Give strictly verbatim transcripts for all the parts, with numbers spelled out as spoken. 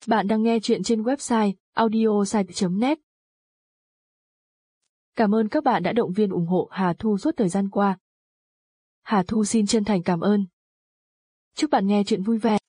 Bạn đang nghe chuyện trên website audiosite chấm net. Cảm ơn các bạn đã động viên ủng hộ Hà Thu suốt thời gian qua. Hà Thu xin chân thành cảm ơn. Chúc bạn nghe chuyện vui vẻ.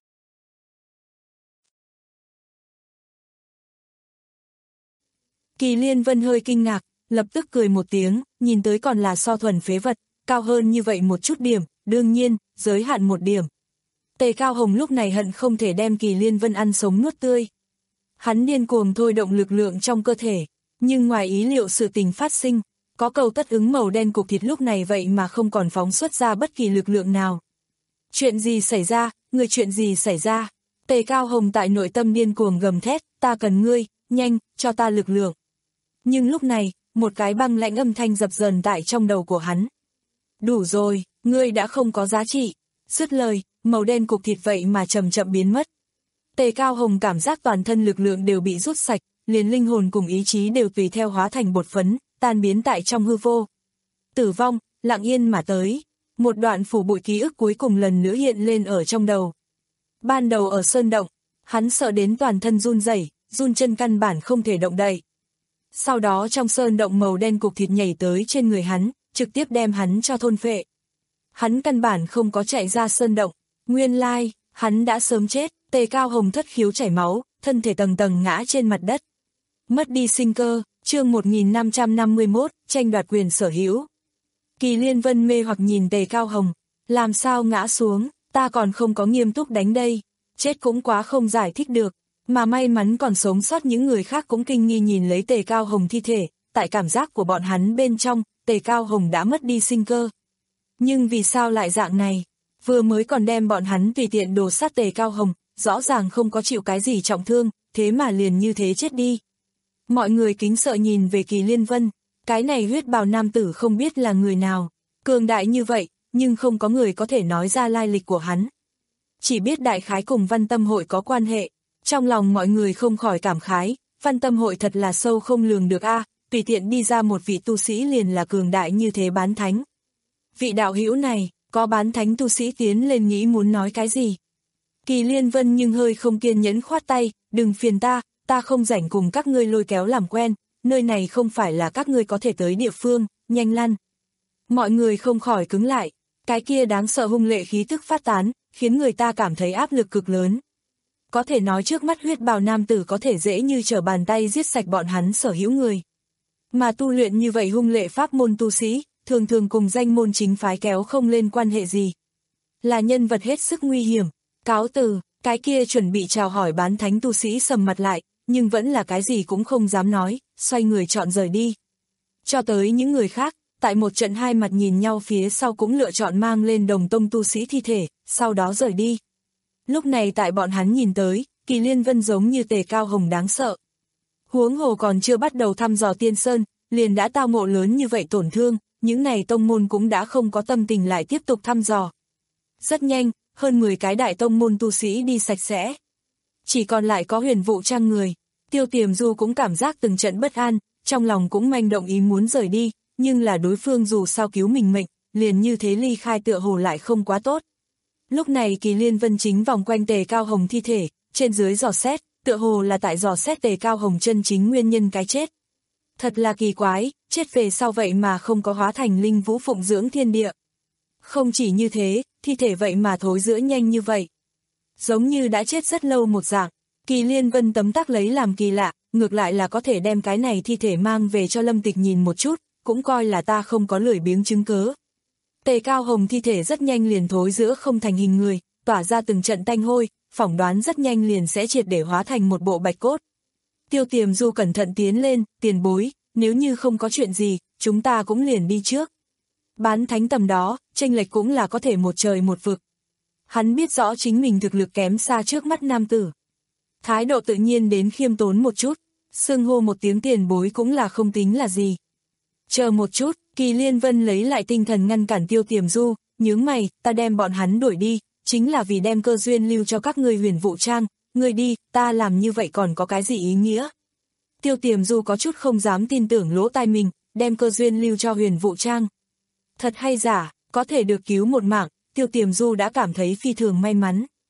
Kỳ Liên Vân hơi kinh ngạc, lập tức cười một tiếng, nhìn tới còn là so thuần phế vật, cao hơn như vậy một chút điểm, đương nhiên, giới hạn một điểm. Tề Cao Hồng lúc này hận không thể đem Kỳ Liên Vân ăn sống nuốt tươi. Hắn điên cuồng thôi động lực lượng trong cơ thể, nhưng ngoài ý liệu sự tình phát sinh, có cầu tất ứng màu đen cục thịt lúc này vậy mà không còn phóng xuất ra bất kỳ lực lượng nào. Chuyện gì xảy ra, người chuyện gì xảy ra? Tề Cao Hồng tại nội tâm điên cuồng gầm thét, ta cần ngươi, nhanh, cho ta lực lượng. Nhưng lúc này, một cái băng lãnh âm thanh dập dờn tại trong đầu của hắn. Đủ rồi, ngươi đã không có giá trị. Dứt lời, màu đen cục thịt vậy mà chậm chậm biến mất. Tề Cao Hồng cảm giác toàn thân lực lượng đều bị rút sạch, liền linh hồn cùng ý chí đều tùy theo hóa thành bột phấn, tan biến tại trong hư vô. Tử vong, lặng yên mà tới. Một đoạn phủ bụi ký ức cuối cùng lần nữa hiện lên ở trong đầu. Ban đầu ở sơn động, hắn sợ đến toàn thân run rẩy, run chân căn bản không thể động đậy. Sau đó trong sơn động màu đen cục thịt nhảy tới trên người hắn, trực tiếp đem hắn cho thôn phệ. Hắn căn bản không có chạy ra sơn động, nguyên lai, hắn đã sớm chết. Tề Cao Hồng thất khiếu chảy máu, thân thể tầng tầng ngã trên mặt đất. Mất đi sinh cơ, chương một nghìn năm trăm năm mươi mốt, tranh đoạt quyền sở hữu. Kỳ Liên Vân mê hoặc nhìn Tề Cao Hồng, làm sao ngã xuống, ta còn không có nghiêm túc đánh đây, chết cũng quá không giải thích được, mà may mắn còn sống sót những người khác cũng kinh nghi nhìn lấy Tề Cao Hồng thi thể, tại cảm giác của bọn hắn bên trong, Tề Cao Hồng đã mất đi sinh cơ. Nhưng vì sao lại dạng này, vừa mới còn đem bọn hắn tùy tiện đồ sát Tề Cao Hồng, rõ ràng không có chịu cái gì trọng thương, thế mà liền như thế chết đi. Mọi người kính sợ nhìn về Kỳ Liên Vân, cái này huyết bào nam tử không biết là người nào, cường đại như vậy, nhưng không có người có thể nói ra lai lịch của hắn. Chỉ biết đại khái cùng Văn Tâm Hội có quan hệ, trong lòng mọi người không khỏi cảm khái, Văn Tâm Hội thật là sâu không lường được a, tùy tiện đi ra một vị tu sĩ liền là cường đại như thế bán thánh. Vị đạo hữu này, có bán thánh tu sĩ tiến lên nghĩ muốn nói cái gì? Kỳ Liên Vân nhưng hơi không kiên nhẫn khoát tay, đừng phiền ta, ta không rảnh cùng các ngươi lôi kéo làm quen, nơi này không phải là các ngươi có thể tới địa phương, nhanh lăn. Mọi người không khỏi cứng lại, cái kia đáng sợ hung lệ khí tức phát tán, khiến người ta cảm thấy áp lực cực lớn. Có thể nói trước mắt huyết bào nam tử có thể dễ như trở bàn tay giết sạch bọn hắn sở hữu người. Mà tu luyện như vậy hung lệ pháp môn tu sĩ, thường thường cùng danh môn chính phái kéo không lên quan hệ gì. Là nhân vật hết sức nguy hiểm. Cáo từ, cái kia chuẩn bị chào hỏi bán thánh tu sĩ sầm mặt lại, nhưng vẫn là cái gì cũng không dám nói, xoay người chọn rời đi. Cho tới những người khác, tại một trận hai mặt nhìn nhau phía sau cũng lựa chọn mang lên đồng tông tu sĩ thi thể, sau đó rời đi. Lúc này tại bọn hắn nhìn tới, Kỳ Liên Vân giống như Tề Cao Hồng đáng sợ. Huống hồ còn chưa bắt đầu thăm dò Tiên Sơn, liền đã tao ngộ lớn như vậy tổn thương, những này tông môn cũng đã không có tâm tình lại tiếp tục thăm dò. Rất nhanh, hơn mười cái đại tông môn tu sĩ đi sạch sẽ. Chỉ còn lại có Huyền Vũ Trang người. Tiêu Tiềm Du cũng cảm giác từng trận bất an, trong lòng cũng manh động ý muốn rời đi, nhưng là đối phương dù sao cứu mình mệnh, liền như thế ly khai tựa hồ lại không quá tốt. Lúc này Kỳ Liên Vân chính vòng quanh Tề Cao Hồng thi thể, trên dưới dò xét, tựa hồ là tại dò xét Tề Cao Hồng chân chính nguyên nhân cái chết. Thật là kỳ quái, chết về sau vậy mà không có hóa thành linh vũ phụng dưỡng thiên địa. Không chỉ như thế, thi thể vậy mà thối rữa nhanh như vậy. Giống như đã chết rất lâu một dạng, Kỳ Liên Vân tấm tắc lấy làm kỳ lạ, ngược lại là có thể đem cái này thi thể mang về cho Lâm Tịch nhìn một chút, cũng coi là ta không có lười biếng chứng cớ. Tề Cao Hồng thi thể rất nhanh liền thối rữa không thành hình người, tỏa ra từng trận tanh hôi, phỏng đoán rất nhanh liền sẽ triệt để hóa thành một bộ bạch cốt. Tiêu Tiềm Du cẩn thận tiến lên, tiền bối, nếu như không có chuyện gì, chúng ta cũng liền đi trước. Bán thánh tầm đó, chênh lệch cũng là có thể một trời một vực. Hắn biết rõ chính mình thực lực kém xa trước mắt nam tử. Thái độ tự nhiên đến khiêm tốn một chút, xưng hô một tiếng tiền bối cũng là không tính là gì. Chờ một chút, Kỳ Liên Vân lấy lại tinh thần ngăn cản Tiêu Tiềm Du, nhướng mày, ta đem bọn hắn đuổi đi, chính là vì đem cơ duyên lưu cho các ngươi Huyền Vũ Trang, ngươi đi, ta làm như vậy còn có cái gì ý nghĩa? Tiêu Tiềm Du có chút không dám tin tưởng lỗ tai mình, đem cơ duyên lưu cho Huyền Vũ Trang. Thật hay giả, có thể được cứu một mạng, Tiêu Tiềm Du đã cảm thấy phi thường may mắn.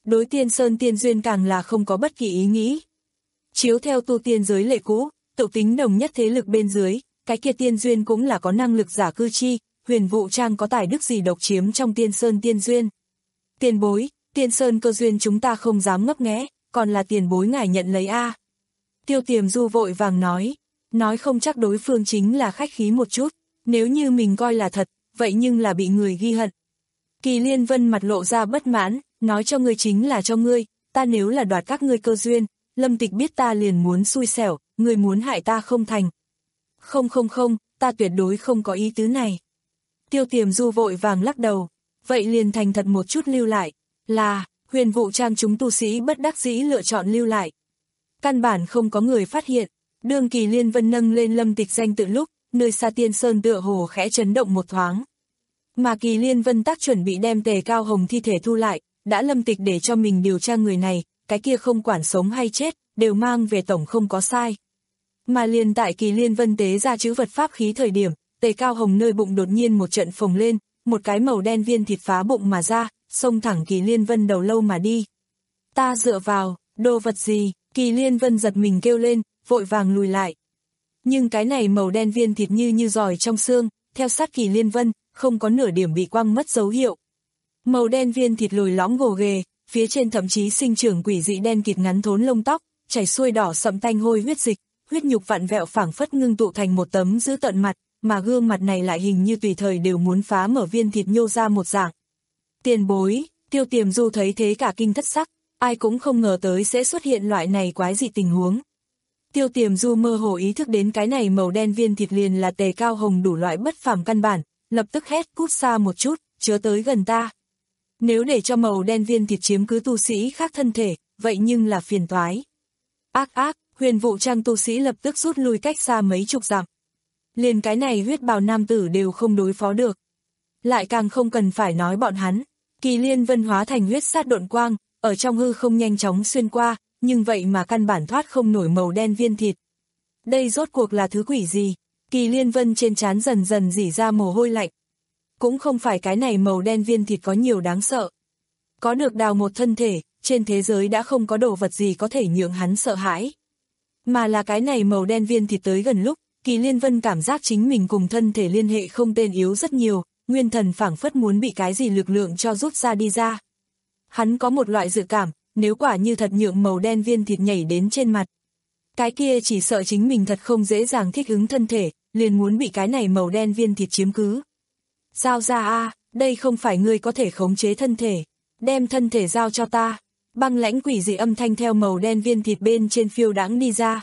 đối tiên sơn tiên duyên càng là không có bất kỳ ý nghĩ. Chiếu theo tu tiên giới lệ cũ, tự tính đồng nhất thế lực bên dưới, cái kia tiên duyên cũng là có năng lực giả cư chi, Huyền Vũ Trang có tài đức gì độc chiếm trong tiên sơn tiên duyên. Tiền bối, tiên sơn cơ duyên chúng ta không dám ngấp nghé, còn là tiền bối ngài nhận lấy a. Tiêu Tiềm Du vội vàng nói, nói không chắc đối phương chính là khách khí một chút, nếu như mình coi là thật, vậy nhưng là bị người ghi hận. Kỳ Liên Vân mặt lộ ra bất mãn, nói cho ngươi chính là cho ngươi, ta nếu là đoạt các ngươi cơ duyên, Lâm Tịch biết ta liền muốn xui xẻo, ngươi muốn hại ta không thành. Không không không, ta tuyệt đối không có ý tứ này. Tiêu Tiềm Du vội vàng lắc đầu, vậy liền thành thật một chút lưu lại, là, Huyền Vũ Trang chúng tu sĩ bất đắc dĩ lựa chọn lưu lại. Căn bản không có người phát hiện, đương Kỳ Liên Vân nâng lên Lâm Tịch danh tự lúc, nơi xa tiên sơn tựa hồ khẽ chấn động một thoáng. Mà Kỳ Liên Vân tác chuẩn bị đem Tề Cao Hồng thi thể thu lại, đã Lâm Tịch để cho mình điều tra người này, cái kia không quản sống hay chết, đều mang về tổng không có sai. Mà liền tại Kỳ Liên Vân tế ra chữ vật pháp khí thời điểm, Tề Cao Hồng nơi bụng đột nhiên một trận phồng lên, một cái màu đen viên thịt phá bụng mà ra, xông thẳng Kỳ Liên Vân đầu lâu mà đi. Ta dựa vào, đồ vật gì? Kỳ Liên Vân giật mình kêu lên, vội vàng lùi lại. Nhưng cái này màu đen viên thịt như như giòi trong xương, theo sát Kỳ Liên Vân, không có nửa điểm bị quăng mất dấu hiệu. Màu đen viên thịt lồi lõm gồ ghề, phía trên thậm chí sinh trưởng quỷ dị đen kịt ngắn thốn lông tóc, chảy xuôi đỏ sậm tanh hôi huyết dịch, huyết nhục vặn vẹo phảng phất ngưng tụ thành một tấm dữ tợn mặt, mà gương mặt này lại hình như tùy thời đều muốn phá mở viên thịt nhô ra một dạng. Tiền bối, Tiêu Tiềm Du thấy thế cả kinh thất sắc, ai cũng không ngờ tới sẽ xuất hiện loại này quái dị tình huống. Tiêu Tiềm Du mơ hồ ý thức đến cái này màu đen viên thịt liền là Tề Cao Hồng đủ loại bất phàm căn bản, lập tức hét cút xa một chút, chớ tới gần ta. Nếu để cho màu đen viên thịt chiếm cứ tu sĩ khác thân thể, vậy nhưng là phiền toái. Ác ác, Huyền Vũ Trang tu sĩ lập tức rút lui cách xa mấy chục dặm. Liền cái này huyết bào nam tử đều không đối phó được. Lại càng không cần phải nói bọn hắn. Kỳ Liên Vân hóa thành huyết sát độn quang, ở trong hư không nhanh chóng xuyên qua, nhưng vậy mà căn bản thoát không nổi màu đen viên thịt. Đây rốt cuộc là thứ quỷ gì? Kỳ Liên Vân trên trán dần dần rỉ ra mồ hôi lạnh. Cũng không phải cái này màu đen viên thịt có nhiều đáng sợ. Có được đào một thân thể, trên thế giới đã không có đồ vật gì có thể nhượng hắn sợ hãi. Mà là cái này màu đen viên thịt tới gần lúc, Kỳ Liên Vân cảm giác chính mình cùng thân thể liên hệ không tên yếu rất nhiều, nguyên thần phảng phất muốn bị cái gì lực lượng cho rút ra đi ra. Hắn có một loại dự cảm, nếu quả như thật nhượng màu đen viên thịt nhảy đến trên mặt. Cái kia chỉ sợ chính mình thật không dễ dàng thích ứng thân thể, liền muốn bị cái này màu đen viên thịt chiếm cứ. Giao ra a, đây không phải ngươi có thể khống chế thân thể, đem thân thể giao cho ta. Băng lãnh quỷ dị âm thanh theo màu đen viên thịt bên trên phiêu đãng đi ra.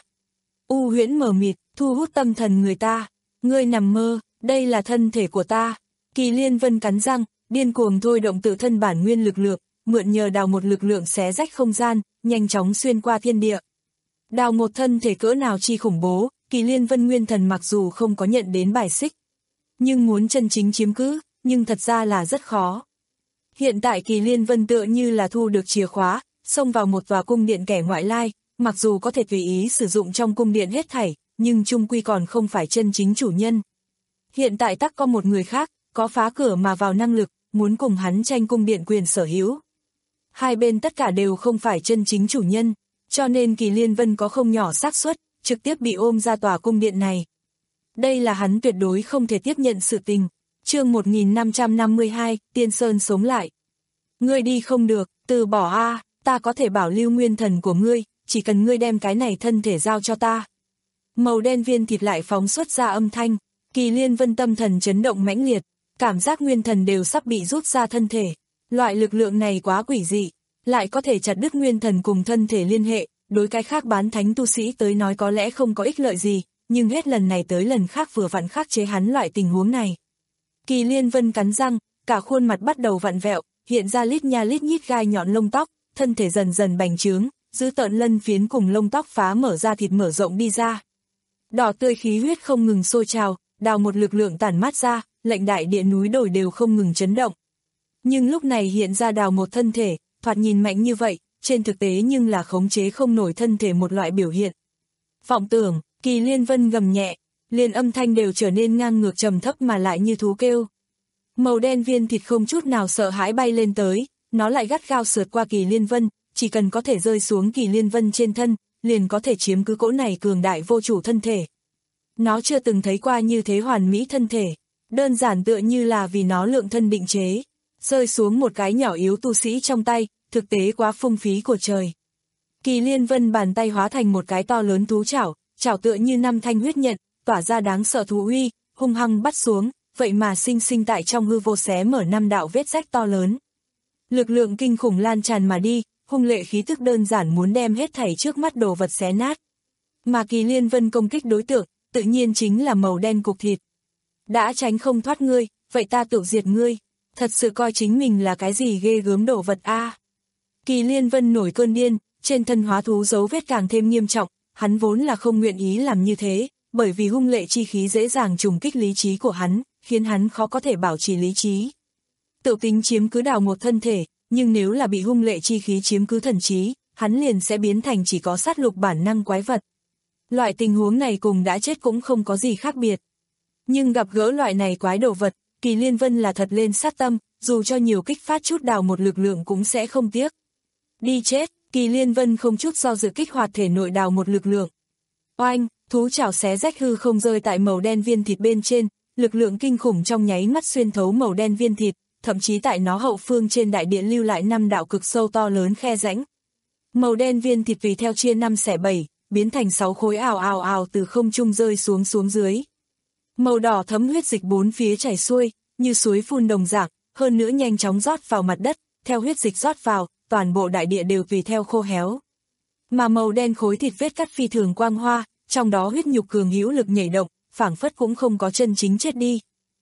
U huyễn mờ mịt, thu hút tâm thần người ta. Ngươi nằm mơ, đây là thân thể của ta. Kỳ Liên Vân cắn răng, điên cuồng thôi động tự thân bản nguyên lực lượng, mượn nhờ đào một lực lượng xé rách không gian, nhanh chóng xuyên qua thiên địa. Đào một thân thể cỡ nào chi khủng bố, Kỳ Liên Vân nguyên thần mặc dù không có nhận đến bài xích, nhưng muốn chân chính chiếm cứ, nhưng thật ra là rất khó. Hiện tại Kỳ Liên Vân tựa như là thu được chìa khóa, xông vào một tòa cung điện kẻ ngoại lai, mặc dù có thể tùy ý sử dụng trong cung điện hết thảy, nhưng chung quy còn không phải chân chính chủ nhân. Hiện tại tắc có một người khác, có phá cửa mà vào năng lực, muốn cùng hắn tranh cung điện quyền sở hữu. Hai bên tất cả đều không phải chân chính chủ nhân, cho nên Kỳ Liên Vân có không nhỏ xác suất trực tiếp bị ôm ra tòa cung điện này. Đây là hắn tuyệt đối không thể tiếp nhận sự tình. Chương một nghìn năm trăm năm mươi hai, Tiên Sơn sống lại. Ngươi đi không được, từ bỏ a, ta có thể bảo lưu nguyên thần của ngươi, chỉ cần ngươi đem cái này thân thể giao cho ta. Màu đen viên thịt lại phóng xuất ra âm thanh, Kỳ Liên Vân tâm thần chấn động mãnh liệt, cảm giác nguyên thần đều sắp bị rút ra thân thể. Loại lực lượng này quá quỷ dị, lại có thể chặt đứt nguyên thần cùng thân thể liên hệ, đối cái khác bán thánh tu sĩ tới nói có lẽ không có ích lợi gì, nhưng hết lần này tới lần khác vừa vặn khắc chế hắn loại tình huống này. Kỳ Liên Vân cắn răng, cả khuôn mặt bắt đầu vặn vẹo, hiện ra lít nha lít nhít gai nhọn lông tóc, thân thể dần dần bành trướng, giữ tợn lân phiến cùng lông tóc phá mở ra thịt mở rộng đi ra. Đỏ tươi khí huyết không ngừng sôi trào, đào một lực lượng tản mát ra, lệnh đại địa núi đồi đều không ngừng chấn động. Nhưng lúc này hiện ra đào một thân thể, thoạt nhìn mạnh như vậy, trên thực tế nhưng là khống chế không nổi thân thể một loại biểu hiện. Vọng tưởng, Kỳ Liên Vân gầm nhẹ, liền âm thanh đều trở nên ngang ngược trầm thấp mà lại như thú kêu. Màu đen viên thịt không chút nào sợ hãi bay lên tới, nó lại gắt gao sượt qua Kỳ Liên Vân, chỉ cần có thể rơi xuống Kỳ Liên Vân trên thân, liền có thể chiếm cứ cỗ này cường đại vô chủ thân thể. Nó chưa từng thấy qua như thế hoàn mỹ thân thể, đơn giản tựa như là vì nó lượng thân định chế, rơi xuống một cái nhỏ yếu tu sĩ trong tay, thực tế quá phung phí của trời. Kỳ Liên Vân bàn tay hóa thành một cái to lớn thú chảo, chảo tựa như năm thanh huyết nhận, tỏa ra đáng sợ thú uy, hung hăng bắt xuống, vậy mà sinh sinh tại trong hư vô xé mở năm đạo vết rách to lớn. Lực lượng kinh khủng lan tràn mà đi, hung lệ khí tức đơn giản muốn đem hết thảy trước mắt đồ vật xé nát. Mà Kỳ Liên Vân công kích đối tượng, tự nhiên chính là màu đen cục thịt. Đã tránh không thoát ngươi, vậy ta tự diệt ngươi, thật sự coi chính mình là cái gì ghê gớm đồ vật a. À. Kỳ Liên Vân nổi cơn điên, trên thân hóa thú dấu vết càng thêm nghiêm trọng, hắn vốn là không nguyện ý làm như thế, bởi vì hung lệ chi khí dễ dàng trùng kích lý trí của hắn, khiến hắn khó có thể bảo trì lý trí. Tự tính chiếm cứ đào một thân thể, nhưng nếu là bị hung lệ chi khí chiếm cứ thần trí, hắn liền sẽ biến thành chỉ có sát lục bản năng quái vật. Loại tình huống này cùng đã chết cũng không có gì khác biệt. Nhưng gặp gỡ loại này quái đồ vật, Kỳ Liên Vân là thật lên sát tâm, dù cho nhiều kích phát chút đào một lực lượng cũng sẽ không tiếc. Đi chết, Kỳ Liên Vân không chút do dự kích hoạt thể nội đào một lực lượng. Oanh, thú chảo xé rách hư không rơi tại màu đen viên thịt bên trên, lực lượng kinh khủng trong nháy mắt xuyên thấu màu đen viên thịt, thậm chí tại nó hậu phương trên đại địa lưu lại năm đạo cực sâu to lớn khe rãnh. Màu đen viên thịt tùy theo chia năm xẻ bảy, biến thành sáu khối ào ào ào từ không trung rơi xuống xuống dưới. Màu đỏ thấm huyết dịch bốn phía chảy xuôi, như suối phun đồng dạng, hơn nữa nhanh chóng rót vào mặt đất, theo huyết dịch rót vào, toàn bộ đại địa đều tùy theo khô héo. Mà màu đen khối thịt vết cắt phi thường quang hoa, trong đó huyết nhục cường hữu lực nhảy động, phảng phất cũng không có chân chính chết đi.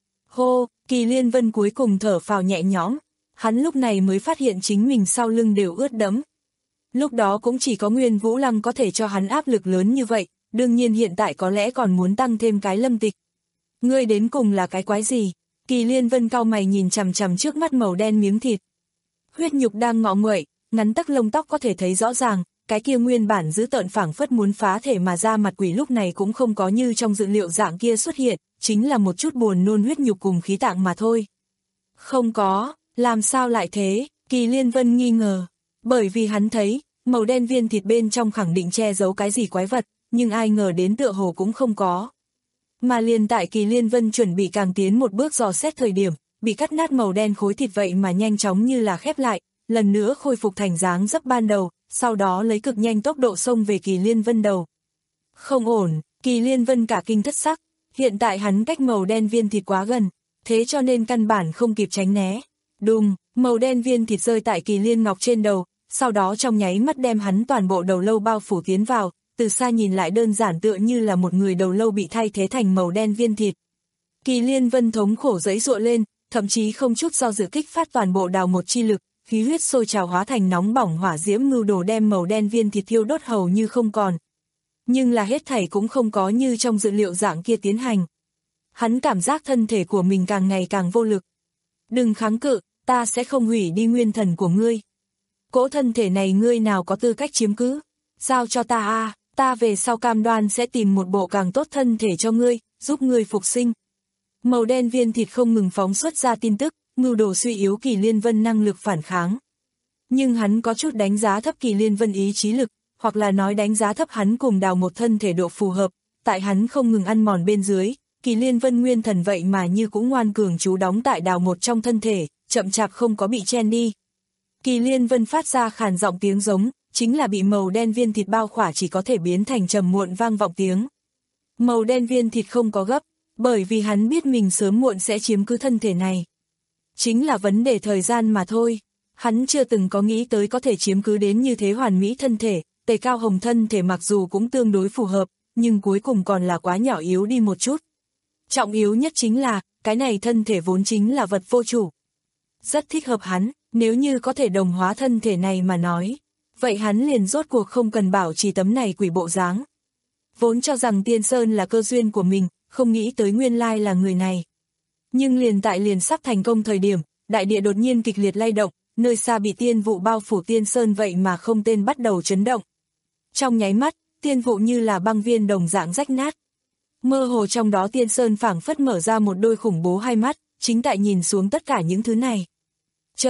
Hô, Kỳ Liên Vân cuối cùng thở phào nhẹ nhõm, hắn lúc này mới phát hiện chính mình sau lưng đều ướt đẫm. Lúc đó cũng chỉ có Nguyên Vũ Lăng có thể cho hắn áp lực lớn như vậy, đương nhiên hiện tại có lẽ còn muốn tăng thêm cái Lâm Tịch. Ngươi đến cùng là cái quái gì? Kỳ Liên Vân cau mày nhìn chằm chằm trước mắt màu đen miếng thịt. Huyết nhục đang ngọ nguậy, ngắn tấc lông tóc có thể thấy rõ ràng, cái kia nguyên bản giữ tợn phảng phất muốn phá thể mà ra mặt quỷ lúc này cũng không có như trong dự liệu dạng kia xuất hiện, chính là một chút buồn nôn huyết nhục cùng khí tạng mà thôi. Không có, làm sao lại thế? Kỳ Liên Vân nghi ngờ, bởi vì hắn thấy, màu đen viên thịt bên trong khẳng định che giấu cái gì quái vật, nhưng ai ngờ đến tựa hồ cũng không có. Mà liền tại Kỳ Liên Vân chuẩn bị càng tiến một bước dò xét thời điểm, bị cắt nát màu đen khối thịt vậy mà nhanh chóng như là khép lại, lần nữa khôi phục thành dáng dấp ban đầu, sau đó lấy cực nhanh tốc độ xông về Kỳ Liên Vân đầu. Không ổn, Kỳ Liên Vân cả kinh thất sắc, hiện tại hắn cách màu đen viên thịt quá gần, thế cho nên căn bản không kịp tránh né. Đùng, màu đen viên thịt rơi tại Kỳ Liên Ngọc trên đầu, sau đó trong nháy mắt đem hắn toàn bộ đầu lâu bao phủ tiến vào, từ xa nhìn lại đơn giản tựa như là một người đầu lâu bị thay thế thành màu đen viên thịt. Kỳ Liên Vân thống khổ giãy giụa lên, thậm chí không chút do dự kích phát toàn bộ đào một chi lực, khí huyết sôi trào hóa thành nóng bỏng hỏa diễm mưu đồ đem màu đen viên thịt thiêu đốt hầu như không còn. Nhưng là hết thảy cũng không có như trong dự liệu dạng kia tiến hành. Hắn cảm giác thân thể của mình càng ngày càng vô lực. Đừng kháng cự, ta sẽ không hủy đi nguyên thần của ngươi. Cỗ thân thể này ngươi nào có tư cách chiếm cứ, giao cho ta a, ta về sau cam đoan sẽ tìm một bộ càng tốt thân thể cho ngươi, giúp ngươi phục sinh. Màu đen viên thịt không ngừng phóng xuất ra tin tức, mưu đồ suy yếu Kỳ Liên Vân năng lực phản kháng. Nhưng hắn có chút đánh giá thấp Kỳ Liên Vân ý chí lực, hoặc là nói đánh giá thấp hắn cùng đào một thân thể độ phù hợp, tại hắn không ngừng ăn mòn bên dưới, Kỳ Liên Vân nguyên thần vậy mà như cũng ngoan cường trú đóng tại đào một trong thân thể, chậm chạp không có bị chen đi. Kỳ Liên Vân phát ra khàn giọng tiếng giống, chính là bị màu đen viên thịt bao khỏa chỉ có thể biến thành trầm muộn vang vọng tiếng. Màu đen viên thịt không có gấp, bởi vì hắn biết mình sớm muộn sẽ chiếm cứ thân thể này. Chính là vấn đề thời gian mà thôi, hắn chưa từng có nghĩ tới có thể chiếm cứ đến như thế hoàn mỹ thân thể, Tề Cao Hồng thân thể mặc dù cũng tương đối phù hợp, nhưng cuối cùng còn là quá nhỏ yếu đi một chút. Trọng yếu nhất chính là, cái này thân thể vốn chính là vật vô chủ. Rất thích hợp hắn, nếu như có thể đồng hóa thân thể này mà nói, vậy hắn liền rốt cuộc không cần bảo trì tấm này quỷ bộ dáng. Vốn cho rằng Tiên Sơn là cơ duyên của mình, không nghĩ tới nguyên lai là người này. Nhưng liền tại liền sắp thành công thời điểm, đại địa đột nhiên kịch liệt lay động, nơi xa bị tiên vụ bao phủ Tiên Sơn vậy mà không tên bắt đầu chấn động. Trong nháy mắt, tiên vụ như là băng viên đồng dạng rách nát. Mơ hồ trong đó Tiên Sơn phảng phất mở ra một đôi khủng bố hai mắt, chính tại nhìn xuống tất cả những thứ này. Trời ạ,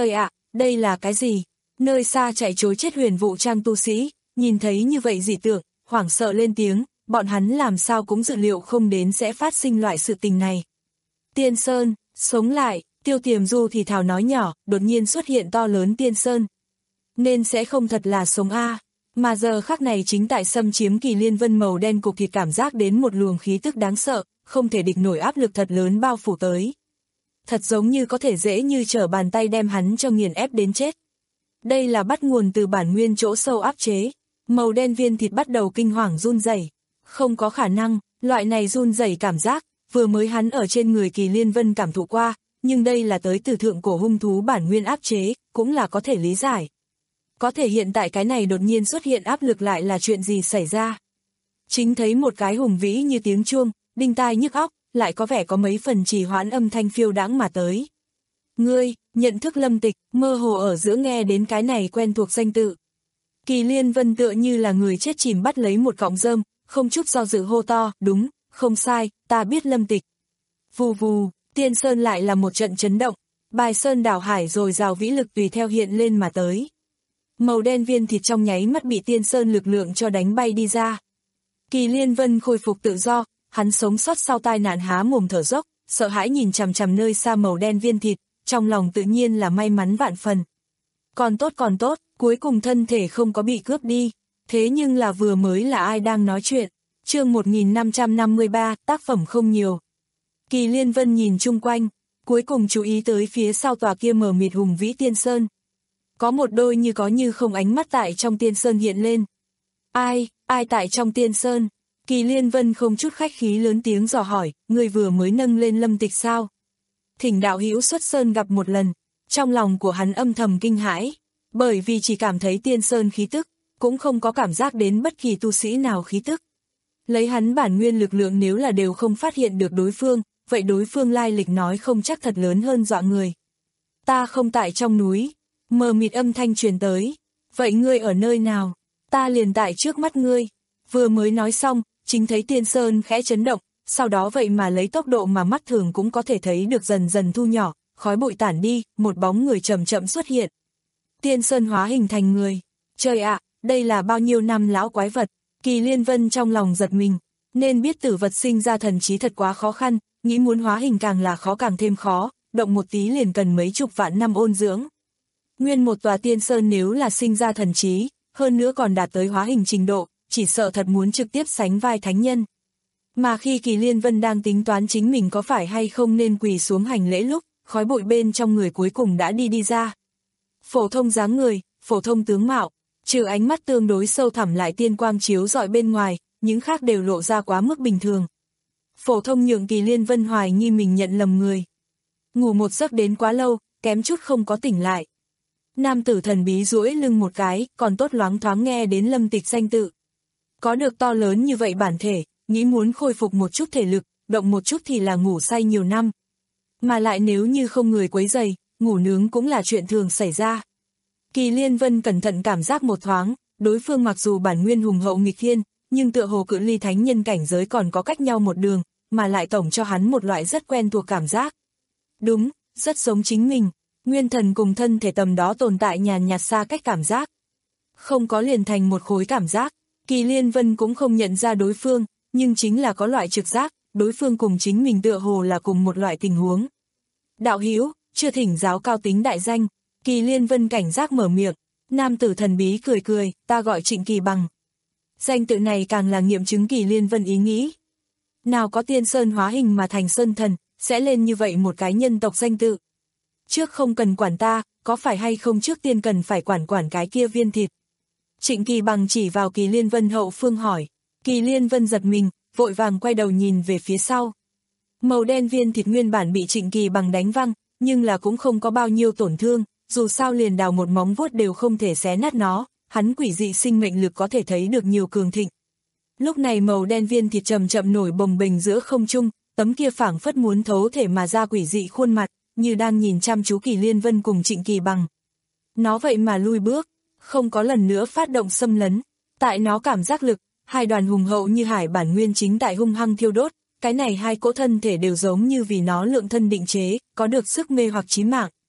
đây là cái gì? Nơi xa chạy trối chết huyền vụ trang tu sĩ, nhìn thấy như vậy dị tượng, hoảng sợ lên tiếng, bọn hắn làm sao cũng dự liệu không đến sẽ phát sinh loại sự tình này. Tiên Sơn, sống lại, Tiêu Tiềm Du thì thào nói nhỏ, đột nhiên xuất hiện to lớn Tiên Sơn. Nên sẽ không thật là sống a, mà giờ khắc này chính tại xâm chiếm Kỳ Liên Vân màu đen cục thịt cảm giác đến một luồng khí tức đáng sợ, không thể địch nổi áp lực thật lớn bao phủ tới. Thật giống như có thể dễ như trở bàn tay đem hắn cho nghiền ép đến chết. Đây là bắt nguồn từ bản nguyên chỗ sâu áp chế, màu đen viên thịt bắt đầu kinh hoàng run rẩy. Không có khả năng, loại này run rẩy cảm giác, vừa mới hắn ở trên người Kỳ Liên Vân cảm thụ qua, nhưng đây là tới từ thượng cổ hung thú bản nguyên áp chế, cũng là có thể lý giải. Có thể hiện tại cái này đột nhiên xuất hiện áp lực lại là chuyện gì xảy ra. Chính thấy một cái hùng vĩ như tiếng chuông, đinh tai nhức óc, lại có vẻ có mấy phần trì hoãn âm thanh phiêu đãng mà tới. Ngươi, nhận thức Lâm Tịch, mơ hồ ở giữa nghe đến cái này quen thuộc danh tự. Kỳ Liên Vân tựa như là người chết chìm bắt lấy một cọng rơm, không chút do dự hô to, đúng, không sai, ta biết Lâm Tịch. Vù vù, Tiên Sơn lại là một trận chấn động, bài sơn đảo hải rồi rào vĩ lực tùy theo hiện lên mà tới. Màu đen viên thịt trong nháy mắt bị Tiên Sơn lực lượng cho đánh bay đi ra. Kỳ Liên Vân khôi phục tự do, hắn sống sót sau tai nạn há mồm thở dốc, sợ hãi nhìn chằm chằm nơi xa màu đen viên thịt, trong lòng tự nhiên là may mắn vạn phần. Còn tốt còn tốt, cuối cùng thân thể không có bị cướp đi, thế nhưng là vừa mới là ai đang nói chuyện. Chương một nghìn năm trăm năm mươi ba, tác phẩm không nhiều. Kỳ Liên Vân nhìn chung quanh, cuối cùng chú ý tới phía sau tòa kia mờ mịt hùng vĩ Tiên Sơn. Có một đôi như có như không ánh mắt tại trong Tiên Sơn hiện lên. Ai, ai tại trong Tiên Sơn? Kỳ Liên Vân không chút khách khí lớn tiếng dò hỏi, người vừa mới nâng lên Lâm Tịch sao? Thỉnh đạo hữu xuất sơn gặp một lần, trong lòng của hắn âm thầm kinh hãi, bởi vì chỉ cảm thấy Tiên Sơn khí tức, cũng không có cảm giác đến bất kỳ tu sĩ nào khí tức. Lấy hắn bản nguyên lực lượng nếu là đều không phát hiện được đối phương, vậy đối phương lai lịch nói không chắc thật lớn hơn dọa người. Ta không tại trong núi, mờ mịt âm thanh truyền tới, vậy ngươi ở nơi nào? Ta liền tại trước mắt ngươi. Vừa mới nói xong, chính thấy Tiên Sơn khẽ chấn động, sau đó vậy mà lấy tốc độ mà mắt thường cũng có thể thấy được dần dần thu nhỏ, khói bụi tản đi, một bóng người chậm chậm xuất hiện. Tiên Sơn hóa hình thành người. Trời ạ, đây là bao nhiêu năm lão quái vật. Kỳ Liên Vân trong lòng giật mình, nên biết tử vật sinh ra thần trí thật quá khó khăn, nghĩ muốn hóa hình càng là khó càng thêm khó, động một tí liền cần mấy chục vạn năm ôn dưỡng. Nguyên một tòa Tiên Sơn nếu là sinh ra thần trí, hơn nữa còn đạt tới hóa hình trình độ, chỉ sợ thật muốn trực tiếp sánh vai thánh nhân. Mà khi Kỳ Liên Vân đang tính toán chính mình có phải hay không nên quỳ xuống hành lễ lúc, khói bụi bên trong người cuối cùng đã đi đi ra. Phổ thông dáng người, phổ thông tướng mạo, trừ ánh mắt tương đối sâu thẳm lại tiên quang chiếu rọi bên ngoài, những khác đều lộ ra quá mức bình thường. Phổ thông nhượng Kỳ Liên Vân hoài nghi mình nhận lầm người. Ngủ một giấc đến quá lâu, kém chút không có tỉnh lại. Nam tử thần bí duỗi lưng một cái, còn tốt loáng thoáng nghe đến Lâm Tịch danh tự. Có được to lớn như vậy bản thể, nghĩ muốn khôi phục một chút thể lực, động một chút thì là ngủ say nhiều năm. Mà lại nếu như không người quấy rầy, ngủ nướng cũng là chuyện thường xảy ra. Kỳ Liên Vân cẩn thận cảm giác một thoáng, đối phương mặc dù bản nguyên hùng hậu nghịch thiên, nhưng tựa hồ cự ly thánh nhân cảnh giới còn có cách nhau một đường, mà lại tổng cho hắn một loại rất quen thuộc cảm giác. Đúng, rất giống chính mình, nguyên thần cùng thân thể tầm đó tồn tại nhàn nhạt xa cách cảm giác. Không có liền thành một khối cảm giác, Kỳ Liên Vân cũng không nhận ra đối phương, nhưng chính là có loại trực giác, đối phương cùng chính mình tựa hồ là cùng một loại tình huống. Đạo hữu, chưa thỉnh giáo cao tính đại danh. Kỳ Liên Vân cảnh giác mở miệng, nam tử thần bí cười cười, ta gọi Trịnh Kỳ Bằng. Danh tự này càng là nghiệm chứng Kỳ Liên Vân ý nghĩ. Nào có Tiên Sơn hóa hình mà thành Sơn Thần, sẽ lên như vậy một cái nhân tộc danh tự. Trước không cần quản ta, có phải hay không trước tiên cần phải quản quản cái kia viên thịt. Trịnh Kỳ Bằng chỉ vào Kỳ Liên Vân hậu phương hỏi. Kỳ Liên Vân giật mình, vội vàng quay đầu nhìn về phía sau. Màu đen viên thịt nguyên bản bị Trịnh Kỳ Bằng đánh văng, nhưng là cũng không có bao nhiêu tổn thương. Dù sao liền đào một móng vuốt đều không thể xé nát nó, hắn quỷ dị sinh mệnh lực có thể thấy được nhiều cường thịnh. Lúc này màu đen viên thịt chậm chậm nổi bồng bềnh giữa không trung, tấm kia phảng phất muốn thấu thể mà ra quỷ dị khuôn mặt, như đang nhìn chăm chú Kỳ Liên Vân cùng Trịnh Kỳ Bằng. Nó vậy mà lui bước, không có lần nữa phát động xâm lấn. Tại nó cảm giác lực, hai đoàn hùng hậu như hải bản nguyên chính tại hung hăng thiêu đốt, cái này hai cỗ thân thể đều giống như vì nó lượng thân định chế, có được sức mê hoặc chí mạng.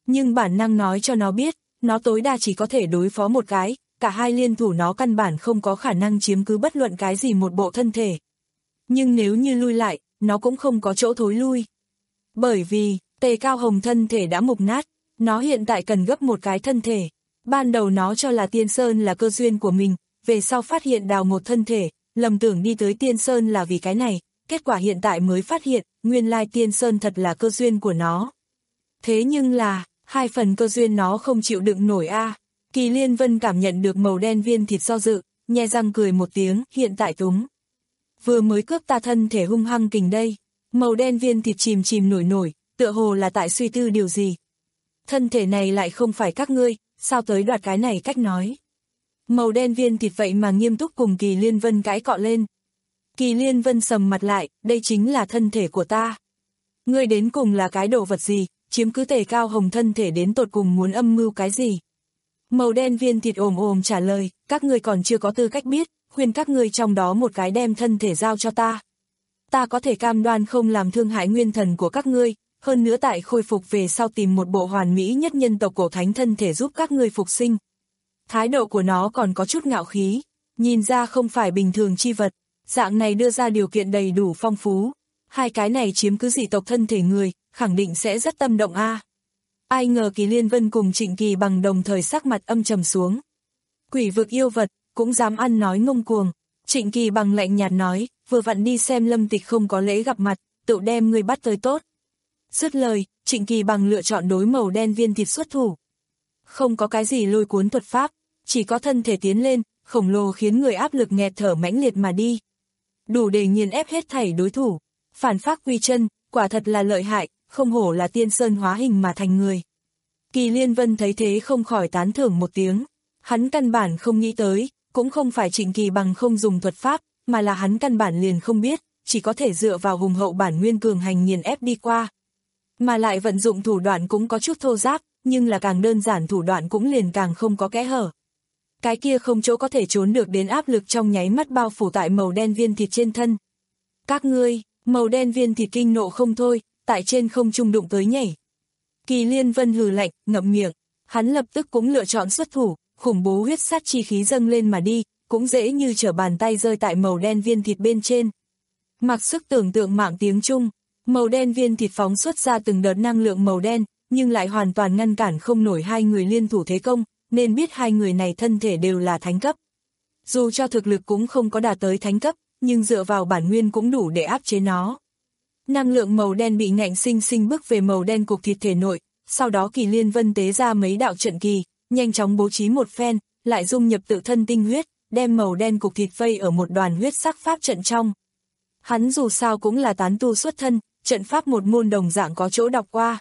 nhưng bản năng nói cho nó biết, nó tối đa chỉ có thể đối phó một cái, cả hai liên thủ nó căn bản không có khả năng chiếm cứ bất luận cái gì một bộ thân thể. Nhưng nếu như lui lại, nó cũng không có chỗ thối lui. Bởi vì, Tề Cao Hồng thân thể đã mục nát, nó hiện tại cần gấp một cái thân thể. Ban đầu nó cho là Tiên Sơn là cơ duyên của mình, về sau phát hiện đào một thân thể, lầm tưởng đi tới Tiên Sơn là vì cái này, kết quả hiện tại mới phát hiện, nguyên lai Tiên Sơn thật là cơ duyên của nó. Thế nhưng là, hai phần cơ duyên nó không chịu đựng nổi a. Kỳ Liên Vân cảm nhận được màu đen viên thịt do dự, nhe răng cười một tiếng, hiện tại túng. Vừa mới cướp ta thân thể hung hăng kình đây, màu đen viên thịt chìm chìm nổi nổi, tựa hồ là tại suy tư điều gì. Thân thể này lại không phải các ngươi, sao tới đoạt cái này cách nói. Màu đen viên thịt vậy mà nghiêm túc cùng Kỳ Liên Vân cãi cọ lên. Kỳ Liên Vân sầm mặt lại, đây chính là thân thể của ta. Ngươi đến cùng là cái đồ vật gì, chiếm cứ Tề Cao Hồng thân thể đến tột cùng muốn âm mưu cái gì. Màu đen viên thịt ồm ồm trả lời, các ngươi còn chưa có tư cách biết, khuyên các ngươi trong đó một cái đem thân thể giao cho ta. Ta có thể cam đoan không làm thương hại nguyên thần của các ngươi, hơn nữa tại khôi phục về sau tìm một bộ hoàn mỹ nhất nhân tộc cổ thánh thân thể giúp các ngươi phục sinh. Thái độ của nó còn có chút ngạo khí, nhìn ra không phải bình thường chi vật, dạng này đưa ra điều kiện đầy đủ phong phú. Hai cái này chiếm cứ dị tộc thân thể người, khẳng định sẽ rất tâm động a. Ai ngờ Kỳ Liên Vân cùng Trịnh Kỳ Bằng đồng thời sắc mặt âm trầm xuống. Quỷ vực yêu vật, cũng dám ăn nói ngông cuồng. Trịnh Kỳ Bằng lạnh nhạt nói, vừa vặn đi xem Lâm Tịch không có lễ gặp mặt, tự đem người bắt tới tốt. Dứt lời, Trịnh Kỳ Bằng lựa chọn đối màu đen viên thịt xuất thủ. Không có cái gì lôi cuốn thuật pháp, chỉ có thân thể tiến lên, khổng lồ khiến người áp lực nghẹt thở mãnh liệt mà đi. Đủ để nghiền ép hết thảy đối thủ. Phản phác quy chân, quả thật là lợi hại, không hổ là Tiên Sơn hóa hình mà thành người. Kỳ Liên Vân thấy thế không khỏi tán thưởng một tiếng. Hắn căn bản không nghĩ tới, cũng không phải Trịnh Kỳ Bằng không dùng thuật pháp, mà là hắn căn bản liền không biết, chỉ có thể dựa vào hùng hậu bản nguyên cường hành nghiền ép đi qua. Mà lại vận dụng thủ đoạn cũng có chút thô ráp, nhưng là càng đơn giản thủ đoạn cũng liền càng không có kẽ hở. Cái kia không chỗ có thể trốn được đến áp lực trong nháy mắt bao phủ tại màu đen viên thịt trên thân. Các ngươi, màu đen viên thịt kinh nộ không thôi, tại trên không trung đụng tới nhảy. Kỳ Liên Vân hừ lạnh, ngậm miệng, hắn lập tức cũng lựa chọn xuất thủ, khủng bố huyết sát chi khí dâng lên mà đi, cũng dễ như trở bàn tay rơi tại màu đen viên thịt bên trên. Mặc sức tưởng tượng mạng tiếng Trung, màu đen viên thịt phóng xuất ra từng đợt năng lượng màu đen, nhưng lại hoàn toàn ngăn cản không nổi hai người liên thủ thế công, nên biết hai người này thân thể đều là thánh cấp. Dù cho thực lực cũng không có đạt tới thánh cấp, nhưng dựa vào bản nguyên cũng đủ để áp chế nó. Năng lượng màu đen bị ngạnh sinh sinh bước về màu đen cục thịt thể nội, sau đó Kỳ Liên Vân tế ra mấy đạo trận kỳ, nhanh chóng bố trí một phen, lại dung nhập tự thân tinh huyết, đem màu đen cục thịt vây ở một đoàn huyết sắc pháp trận trong. Hắn dù sao cũng là tán tu xuất thân, trận pháp một môn đồng dạng có chỗ đọc qua.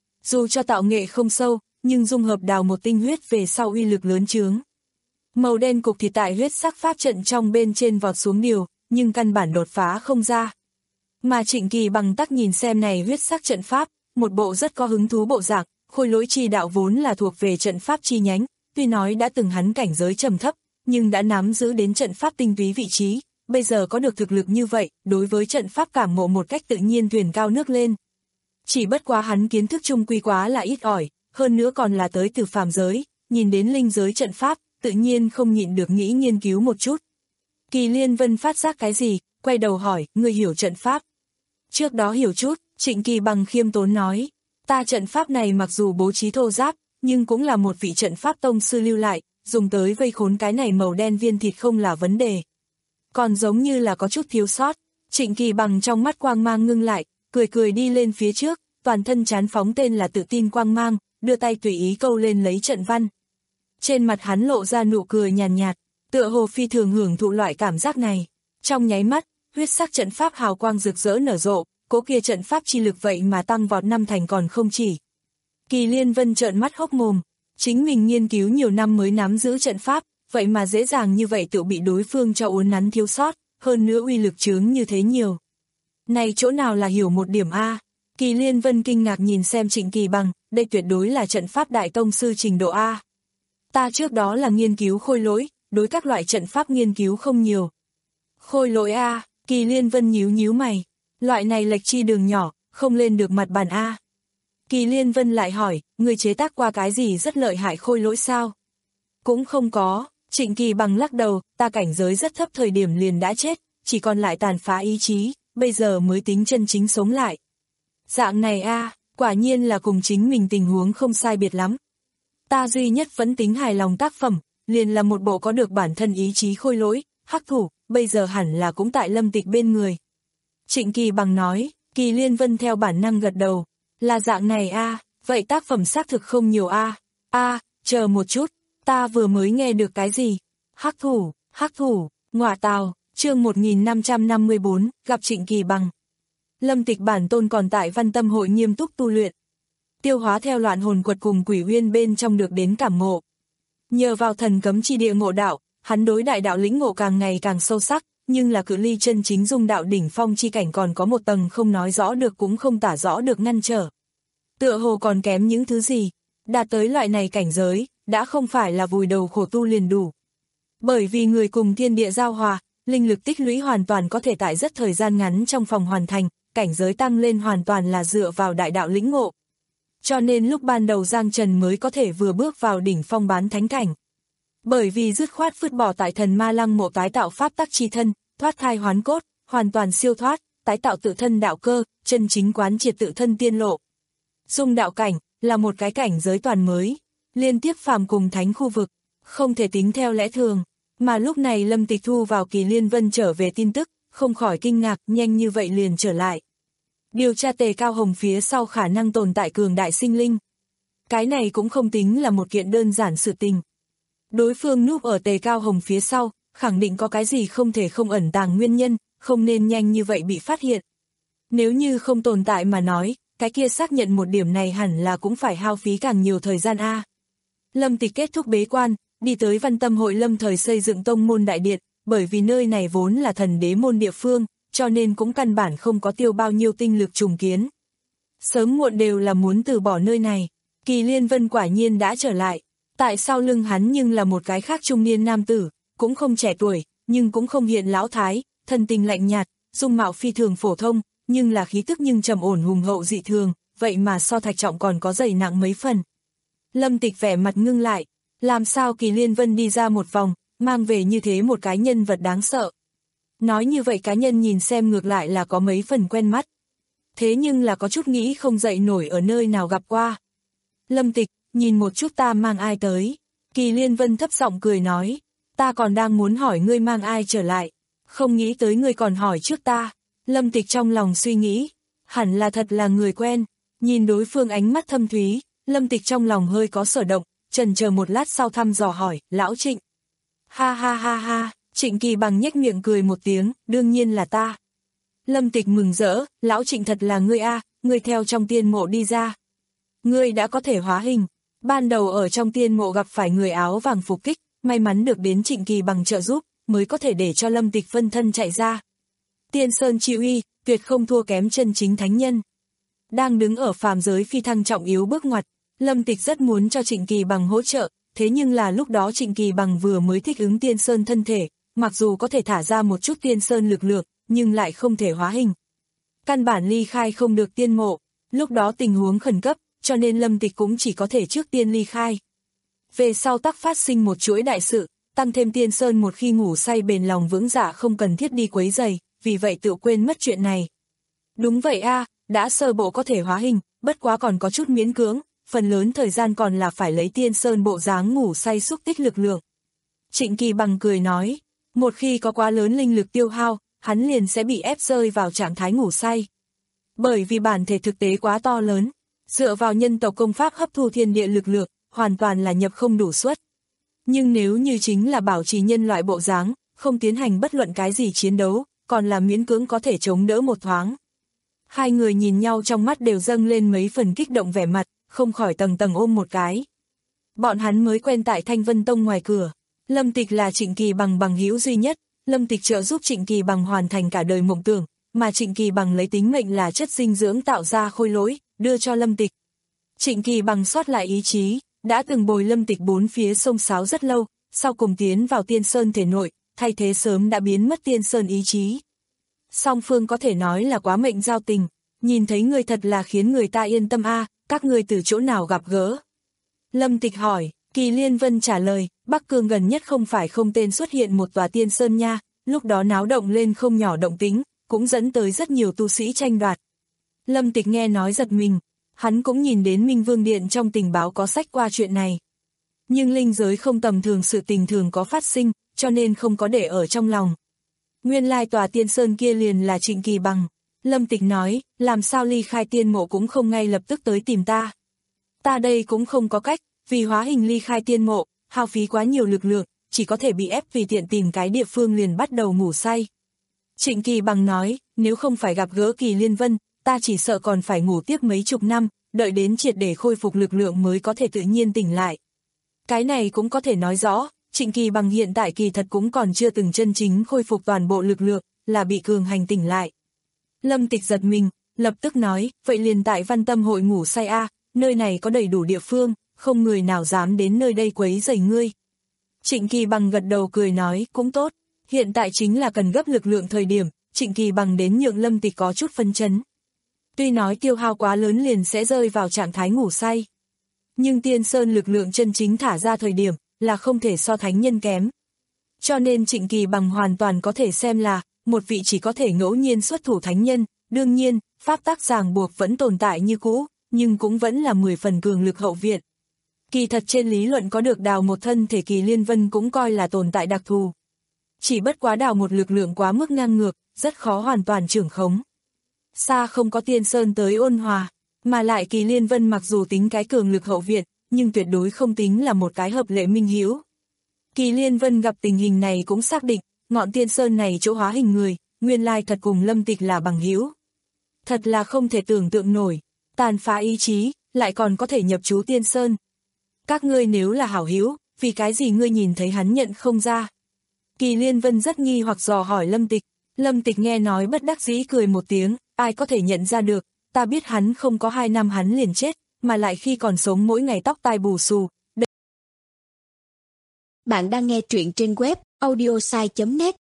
Dù cho tạo nghệ không sâu, nhưng dung hợp đào một tinh huyết về sau uy lực lớn chướng. Màu đen cục thịt tại huyết sắc pháp trận trong bên trên vọt xuống điều, nhưng căn bản đột phá không ra. Mà Trịnh Kỳ Bằng tắc nhìn xem này huyết sắc trận pháp, một bộ rất có hứng thú bộ dạng, khôi lỗi chi đạo vốn là thuộc về trận pháp chi nhánh, tuy nói đã từng hắn cảnh giới trầm thấp, nhưng đã nắm giữ đến trận pháp tinh túy vị trí, bây giờ có được thực lực như vậy, đối với trận pháp cảm ngộ một cách tự nhiên thuyền cao nước lên. Chỉ bất quá hắn kiến thức chung quy quá là ít ỏi, hơn nữa còn là tới từ phàm giới, nhìn đến linh giới trận pháp, tự nhiên không nhịn được nghĩ nghiên cứu một chút. Kỳ Liên Vân phát giác cái gì, quay đầu hỏi, ngươi hiểu trận pháp? Trước đó hiểu chút, Trịnh Kỳ Bằng khiêm tốn nói, ta trận pháp này mặc dù bố trí thô ráp, nhưng cũng là một vị trận pháp tông sư lưu lại, dùng tới vây khốn cái này màu đen viên thịt không là vấn đề. Còn giống như là có chút thiếu sót, Trịnh Kỳ Bằng trong mắt quang mang ngưng lại, cười cười đi lên phía trước, toàn thân chán phóng tên là tự tin quang mang, đưa tay tùy ý câu lên lấy trận văn. Trên mặt hắn lộ ra nụ cười nhàn nhạt, nhạt, tựa hồ phi thường hưởng thụ loại cảm giác này. Trong nháy mắt, huyết sắc trận pháp hào quang rực rỡ nở rộ, cố kia trận pháp chi lực vậy mà tăng vọt năm thành còn không chỉ. Kỳ Liên Vân trợn mắt hốc mồm, chính mình nghiên cứu nhiều năm mới nắm giữ trận pháp, vậy mà dễ dàng như vậy tự bị đối phương cho uốn nắn thiếu sót, hơn nữa uy lực chướng như thế nhiều. Này chỗ nào là hiểu một điểm A? Kỳ Liên Vân kinh ngạc nhìn xem Trịnh Kỳ Bằng, đây tuyệt đối là trận pháp đại tông sư trình độ A. Ta trước đó là nghiên cứu khôi lỗi, đối các loại trận pháp nghiên cứu không nhiều. Khôi lỗi A, Kỳ Liên Vân nhíu nhíu mày, loại này lệch chi đường nhỏ, không lên được mặt bàn A. Kỳ Liên Vân lại hỏi, người chế tác qua cái gì rất lợi hại khôi lỗi sao? Cũng không có, Trịnh Kỳ Bằng lắc đầu, ta cảnh giới rất thấp thời điểm liền đã chết, chỉ còn lại tàn phá ý chí, bây giờ mới tính chân chính sống lại. Dạng này a, quả nhiên là cùng chính mình tình huống không sai biệt lắm. Ta duy nhất vẫn tính hài lòng tác phẩm, liền là một bộ có được bản thân ý chí khôi lỗi, hắc thủ, bây giờ hẳn là cũng tại Lâm Tịch bên người. Trịnh Kỳ Bằng nói, Kỳ Liên Vân theo bản năng gật đầu, là dạng này a, vậy tác phẩm xác thực không nhiều a. A, chờ một chút, ta vừa mới nghe được cái gì? Hắc thủ, hắc thủ, ngọa tào, chương một nghìn năm trăm năm mươi bốn, gặp Trịnh Kỳ Bằng. Lâm Tịch bản tôn còn tại Văn Tâm hội nghiêm túc tu luyện. Tiêu hóa theo loạn hồn quật cùng quỷ uyên bên trong được đến cảm ngộ. Nhờ vào thần cấm chi địa ngộ đạo, hắn đối đại đạo lĩnh ngộ càng ngày càng sâu sắc, nhưng là cự ly chân chính dung đạo đỉnh phong chi cảnh còn có một tầng không nói rõ được cũng không tả rõ được ngăn trở. Tựa hồ còn kém những thứ gì, đạt tới loại này cảnh giới, đã không phải là vùi đầu khổ tu liền đủ. Bởi vì người cùng thiên địa giao hòa, linh lực tích lũy hoàn toàn có thể tại rất thời gian ngắn trong phòng hoàn thành, cảnh giới tăng lên hoàn toàn là dựa vào đại đạo lĩnh ngộ. Cho nên lúc ban đầu Giang Trần mới có thể vừa bước vào đỉnh phong bán thánh cảnh. Bởi vì dứt khoát vứt bỏ tại thần ma lăng mộ tái tạo pháp tắc chi thân, thoát thai hoán cốt, hoàn toàn siêu thoát, tái tạo tự thân đạo cơ, chân chính quán triệt tự thân tiên lộ. Dung đạo cảnh, là một cái cảnh giới toàn mới, liên tiếp phàm cùng thánh khu vực, không thể tính theo lẽ thường. Mà lúc này Lâm Tịch thu vào Kỳ Liên Vân trở về tin tức, không khỏi kinh ngạc, nhanh như vậy liền trở lại. Điều tra Tề Cao Hồng phía sau khả năng tồn tại cường đại sinh linh. Cái này cũng không tính là một kiện đơn giản sự tình. Đối phương núp ở Tề Cao Hồng phía sau, khẳng định có cái gì không thể không ẩn tàng nguyên nhân, không nên nhanh như vậy bị phát hiện. Nếu như không tồn tại mà nói, cái kia xác nhận một điểm này hẳn là cũng phải hao phí càng nhiều thời gian a. Lâm Tịch kết thúc bế quan, đi tới Văn Tâm hội lâm thời xây dựng tông môn đại điện, bởi vì nơi này vốn là thần đế môn địa phương, cho nên cũng căn bản không có tiêu bao nhiêu tinh lực trùng kiến. Sớm muộn đều là muốn từ bỏ nơi này, Kỳ Liên Vân quả nhiên đã trở lại, tại sau lưng hắn nhưng là một cái khác trung niên nam tử, cũng không trẻ tuổi, nhưng cũng không hiện lão thái, thân tình lạnh nhạt, dung mạo phi thường phổ thông, nhưng là khí tức nhưng trầm ổn hùng hậu dị thường, vậy mà so Thạch Trọng còn có dày nặng mấy phần. Lâm Tịch vẻ mặt ngưng lại, làm sao Kỳ Liên Vân đi ra một vòng, mang về như thế một cái nhân vật đáng sợ. Nói như vậy cá nhân nhìn xem ngược lại là có mấy phần quen mắt. Thế nhưng là có chút nghĩ không dậy nổi ở nơi nào gặp qua. Lâm Tịch, nhìn một chút ta mang ai tới. Kỳ Liên Vân thấp giọng cười nói, ta còn đang muốn hỏi ngươi mang ai trở lại. Không nghĩ tới ngươi còn hỏi trước ta. Lâm Tịch trong lòng suy nghĩ, hẳn là thật là người quen. Nhìn đối phương ánh mắt thâm thúy, Lâm Tịch trong lòng hơi có sở động, chần chờ một lát sau thăm dò hỏi, lão Trịnh. Ha ha ha ha, Trịnh Kỳ Bằng nhếch miệng cười một tiếng, đương nhiên là ta. Lâm Tịch mừng rỡ, lão Trịnh thật là ngươi a, ngươi theo trong tiên mộ đi ra. Ngươi đã có thể hóa hình, ban đầu ở trong tiên mộ gặp phải người áo vàng phục kích, may mắn được đến Trịnh Kỳ Bằng trợ giúp, mới có thể để cho Lâm Tịch phân thân chạy ra. Tiên Sơn chi uy, tuyệt không thua kém chân chính thánh nhân. Đang đứng ở phàm giới phi thăng trọng yếu bước ngoặt, Lâm Tịch rất muốn cho Trịnh Kỳ Bằng hỗ trợ, thế nhưng là lúc đó Trịnh Kỳ Bằng vừa mới thích ứng Tiên Sơn thân thể, mặc dù có thể thả ra một chút Tiên Sơn lực lượng, nhưng lại không thể hóa hình. Căn bản ly khai không được tiên mộ, lúc đó tình huống khẩn cấp, cho nên Lâm Tịch cũng chỉ có thể trước tiên ly khai. Về sau tắc phát sinh một chuỗi đại sự, tăng thêm Tiên Sơn một khi ngủ say bền lòng vững dạ không cần thiết đi quấy giày, vì vậy tự quên mất chuyện này. Đúng vậy a, đã sơ bộ có thể hóa hình, bất quá còn có chút miễn cưỡng, phần lớn thời gian còn là phải lấy Tiên Sơn bộ dáng ngủ say xúc tích lực lượng. Trịnh Kỳ Bằng cười nói, một khi có quá lớn linh lực tiêu hao, hắn liền sẽ bị ép rơi vào trạng thái ngủ say. Bởi vì bản thể thực tế quá to lớn, dựa vào nhân tộc công pháp hấp thu thiên địa lực lượng, hoàn toàn là nhập không đủ suất. Nhưng nếu như chính là bảo trì nhân loại bộ dáng, không tiến hành bất luận cái gì chiến đấu, còn là miễn cưỡng có thể chống đỡ một thoáng. Hai người nhìn nhau trong mắt đều dâng lên mấy phần kích động vẻ mặt, không khỏi tầng tầng ôm một cái. Bọn hắn mới quen tại Thanh Vân Tông ngoài cửa. Lâm Tịch là Trịnh Kỳ Bằng bằng hữu duy nhất, Lâm Tịch trợ giúp Trịnh Kỳ Bằng hoàn thành cả đời mộng tưởng, mà Trịnh Kỳ Bằng lấy tính mệnh là chất dinh dưỡng tạo ra khôi lỗi, đưa cho Lâm Tịch. Trịnh Kỳ Bằng sót lại ý chí, đã từng bồi Lâm Tịch bốn phía sông sáo rất lâu, sau cùng tiến vào Tiên Sơn thể nội, thay thế sớm đã biến mất Tiên Sơn ý chí. Song phương có thể nói là quá mệnh giao tình, nhìn thấy người thật là khiến người ta yên tâm a, Các ngươi từ chỗ nào gặp gỡ? Lâm Tịch hỏi. Kỳ Liên Vân trả lời, Bắc Cương gần nhất không phải không tên xuất hiện một tòa tiên sơn nha, lúc đó náo động lên không nhỏ động tính, cũng dẫn tới rất nhiều tu sĩ tranh đoạt. Lâm Tịch nghe nói giật mình, hắn cũng nhìn đến Minh Vương Điện trong tình báo có sách qua chuyện này. Nhưng linh giới không tầm thường sự tình thường có phát sinh, cho nên không có để ở trong lòng. Nguyên lai tòa tiên sơn kia liền là Trịnh Kỳ Bằng. Lâm Tịch nói, làm sao ly khai tiên mộ cũng không ngay lập tức tới tìm ta. Ta đây cũng không có cách, vì hóa hình ly khai tiên mộ, hao phí quá nhiều lực lượng, chỉ có thể bị ép vì tiện tìm cái địa phương liền bắt đầu ngủ say. Trịnh Kỳ Bằng nói, nếu không phải gặp gỡ Kỳ Liên Vân, ta chỉ sợ còn phải ngủ tiếp mấy chục năm, đợi đến triệt để khôi phục lực lượng mới có thể tự nhiên tỉnh lại. Cái này cũng có thể nói rõ, Trịnh Kỳ Bằng hiện tại kỳ thật cũng còn chưa từng chân chính khôi phục toàn bộ lực lượng, là bị cường hành tỉnh lại. Lâm Tịch giật mình, lập tức nói, vậy liền tại Văn Tâm hội ngủ say a, nơi này có đầy đủ địa phương, không người nào dám đến nơi đây quấy rầy ngươi. Trịnh Kỳ Bằng gật đầu cười nói, cũng tốt, hiện tại chính là cần gấp lực lượng thời điểm, Trịnh Kỳ Bằng đến nhượng Lâm Tịch có chút phân chấn. Tuy nói tiêu hao quá lớn liền sẽ rơi vào trạng thái ngủ say, nhưng tiên sơn lực lượng chân chính thả ra thời điểm, là không thể so thánh nhân kém. Cho nên Trịnh Kỳ Bằng hoàn toàn có thể xem là, một vị chỉ có thể ngẫu nhiên xuất thủ thánh nhân, đương nhiên, pháp tắc ràng buộc vẫn tồn tại như cũ, nhưng cũng vẫn là mười phần cường lực hậu viện. Kỳ thật trên lý luận có được đào một thân thể Kỳ Liên Vân cũng coi là tồn tại đặc thù. Chỉ bất quá đào một lực lượng quá mức ngang ngược, rất khó hoàn toàn trưởng khống. Xa không có tiên sơn tới ôn hòa, mà lại Kỳ Liên Vân mặc dù tính cái cường lực hậu viện, nhưng tuyệt đối không tính là một cái hợp lệ minh hữu. Kỳ Liên Vân gặp tình hình này cũng xác định, ngọn tiên sơn này chỗ hóa hình người, nguyên lai thật cùng Lâm Tịch là bằng hữu. Thật là không thể tưởng tượng nổi, tàn phá ý chí, lại còn có thể nhập trú tiên sơn. Các ngươi nếu là hảo hữu, vì cái gì ngươi nhìn thấy hắn nhận không ra? Kỳ Liên Vân rất nghi hoặc dò hỏi Lâm Tịch. Lâm Tịch nghe nói bất đắc dĩ cười một tiếng, ai có thể nhận ra được, ta biết hắn không có hai năm hắn liền chết, mà lại khi còn sống mỗi ngày tóc tai bù xù. Đây... Bạn đang nghe truyện trên web audiosai chấm net.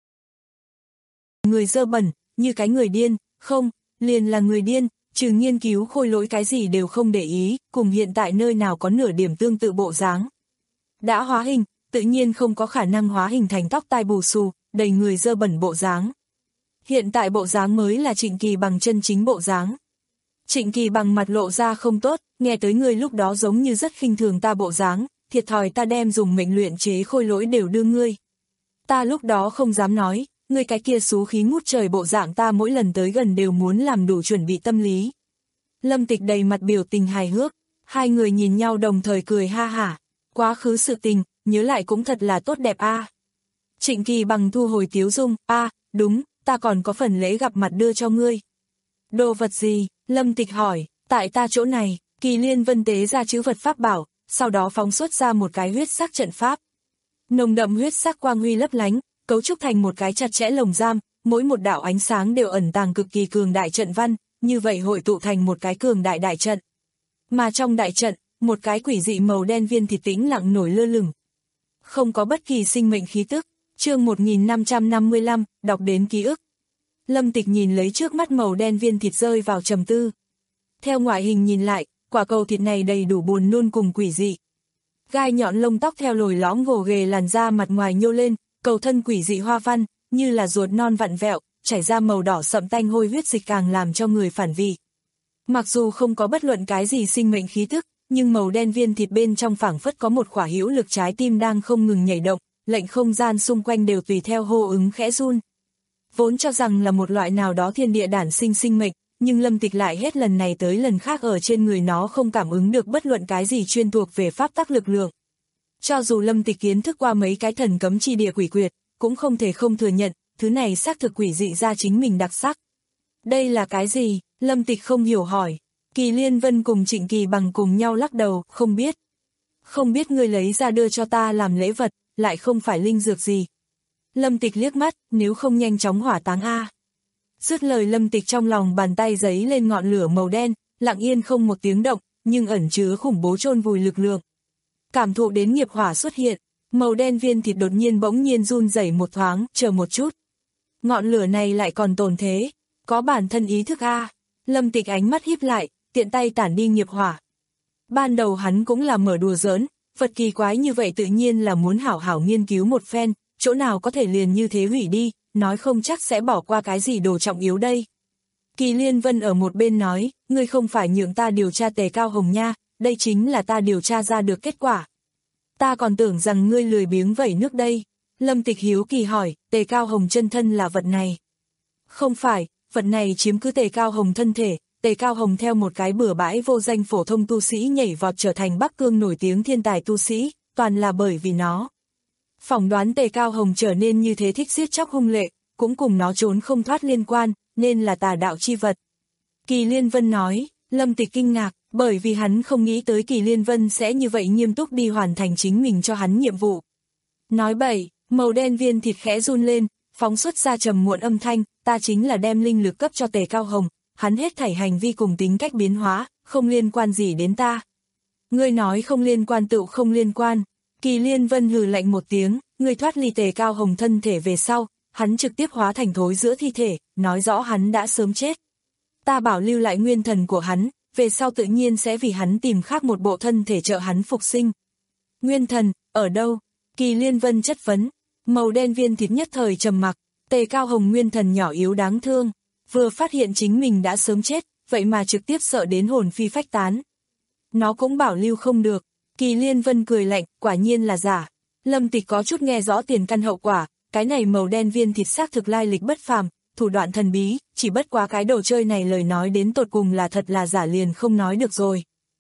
Người dơ bẩn, như cái người điên, không, liền là người điên, trừ nghiên cứu khôi lỗi cái gì đều không để ý, cùng hiện tại nơi nào có nửa điểm tương tự bộ dáng. Đã hóa hình, tự nhiên không có khả năng hóa hình thành tóc tai bù xù, đầy người dơ bẩn bộ dáng. Hiện tại bộ dáng mới là Trịnh Kỳ Bằng chân chính bộ dáng. Trịnh Kỳ Bằng mặt lộ ra không tốt, nghe tới ngươi lúc đó giống như rất khinh thường ta bộ dáng, thiệt thòi ta đem dùng mệnh luyện chế khôi lỗi đều đưa ngươi. Ta lúc đó không dám nói, ngươi cái kia xú khí ngút trời bộ dạng ta mỗi lần tới gần đều muốn làm đủ chuẩn bị tâm lý. Lâm Tịch đầy mặt biểu tình hài hước, hai người nhìn nhau đồng thời cười ha hả, quá khứ sự tình, nhớ lại cũng thật là tốt đẹp a. À. Trịnh Kỳ Bằng thu hồi tiếu dung, a, à, đúng, ta còn có phần lễ gặp mặt đưa cho ngươi. Đồ vật gì? Lâm Tịch hỏi, tại ta chỗ này, Kỳ Liên Vân tế ra chữ vật pháp bảo, sau đó phóng xuất ra một cái huyết sắc trận pháp. Nồng đậm huyết sắc quang huy lấp lánh, cấu trúc thành một cái chặt chẽ lồng giam, mỗi một đạo ánh sáng đều ẩn tàng cực kỳ cường đại trận văn, như vậy hội tụ thành một cái cường đại đại trận. Mà trong đại trận, một cái quỷ dị màu đen viên thịt tĩnh lặng nổi lơ lửng. Không có bất kỳ sinh mệnh khí tức. Chương một nghìn năm trăm năm mươi lăm, đọc đến ký ức. Lâm Tịch nhìn lấy trước mắt màu đen viên thịt rơi vào trầm tư. Theo ngoại hình nhìn lại, quả cầu thịt này đầy đủ buồn nôn cùng quỷ dị. Gai nhọn lông tóc theo lồi lõm gồ ghề làn da mặt ngoài nhô lên, cầu thân quỷ dị hoa văn, như là ruột non vặn vẹo, chảy ra màu đỏ sậm tanh hôi huyết dịch càng làm cho người phản vị. Mặc dù không có bất luận cái gì sinh mệnh khí tức, nhưng màu đen viên thịt bên trong phảng phất có một quả hữu lực trái tim đang không ngừng nhảy động, lệnh không gian xung quanh đều tùy theo hô ứng khẽ run. Vốn cho rằng là một loại nào đó thiên địa đản sinh sinh mệnh, nhưng Lâm Tịch lại hết lần này tới lần khác ở trên người nó không cảm ứng được bất luận cái gì chuyên thuộc về pháp tắc lực lượng. Cho dù Lâm Tịch kiến thức qua mấy cái thần cấm chi địa quỷ quyệt, cũng không thể không thừa nhận, thứ này xác thực quỷ dị ra chính mình đặc sắc. Đây là cái gì? Lâm Tịch không hiểu hỏi. Kỳ Liên Vân cùng Trịnh Kỳ Bằng cùng nhau lắc đầu, không biết. Không biết ngươi lấy ra đưa cho ta làm lễ vật, lại không phải linh dược gì. Lâm Tịch liếc mắt, nếu không nhanh chóng hỏa táng a. Dứt lời Lâm Tịch trong lòng bàn tay giấy lên ngọn lửa màu đen, lặng yên không một tiếng động, nhưng ẩn chứa khủng bố chôn vùi lực lượng. Cảm thụ đến nghiệp hỏa xuất hiện, màu đen viên thịt đột nhiên bỗng nhiên run rẩy một thoáng, chờ một chút. Ngọn lửa này lại còn tồn thế, có bản thân ý thức a. Lâm Tịch ánh mắt híp lại, tiện tay tản đi nghiệp hỏa, Ban đầu hắn cũng là mở đùa giỡn, vật kỳ quái như vậy tự nhiên là muốn hảo hảo nghiên cứu một phen, chỗ nào có thể liền như thế hủy đi, nói không chắc sẽ bỏ qua cái gì đồ trọng yếu đây. Kỳ Liên Vân ở một bên nói, ngươi không phải nhượng ta điều tra Tề Cao Hồng nha, đây chính là ta điều tra ra được kết quả. Ta còn tưởng rằng ngươi lười biếng vẩy nước đây. Lâm Tịch hiếu kỳ hỏi, Tề Cao Hồng chân thân là vật này. Không phải, vật này chiếm cứ Tề Cao Hồng thân thể, Tề Cao Hồng theo một cái bừa bãi vô danh phổ thông tu sĩ nhảy vọt trở thành Bắc Cương nổi tiếng thiên tài tu sĩ, toàn là bởi vì nó. Phỏng đoán Tề Cao Hồng trở nên như thế thích giết chóc hung lệ, cũng cùng nó trốn không thoát liên quan, nên là tà đạo chi vật. Kỳ Liên Vân nói, Lâm Tịch kinh ngạc, bởi vì hắn không nghĩ tới Kỳ Liên Vân sẽ như vậy nghiêm túc đi hoàn thành chính mình cho hắn nhiệm vụ. Nói bậy, màu đen viên thịt khẽ run lên, phóng xuất ra trầm muộn âm thanh, ta chính là đem linh lực cấp cho Tề Cao Hồng, hắn hết thảy hành vi cùng tính cách biến hóa, không liên quan gì đến ta. Ngươi nói không liên quan tựu không liên quan. Kỳ Liên Vân hừ lạnh một tiếng, ngươi thoát ly Tề Cao Hồng thân thể về sau, hắn trực tiếp hóa thành thối giữa thi thể, nói rõ hắn đã sớm chết. Ta bảo lưu lại nguyên thần của hắn, về sau tự nhiên sẽ vì hắn tìm khác một bộ thân thể trợ hắn phục sinh. Nguyên thần, ở đâu? Kỳ Liên Vân chất vấn, màu đen viên thịt nhất thời trầm mặc, Tề Cao Hồng nguyên thần nhỏ yếu đáng thương, vừa phát hiện chính mình đã sớm chết, vậy mà trực tiếp sợ đến hồn phi phách tán. Nó cũng bảo lưu không được, Kỳ Liên Vân cười lạnh, quả nhiên là giả. Lâm Tịch có chút nghe rõ tiền căn hậu quả, cái này màu đen viên thịt xác thực lai lịch bất phàm, thủ đoạn thần bí, chỉ bất quá cái đồ chơi này lời nói đến tột cùng là thật là giả liền không nói được rồi.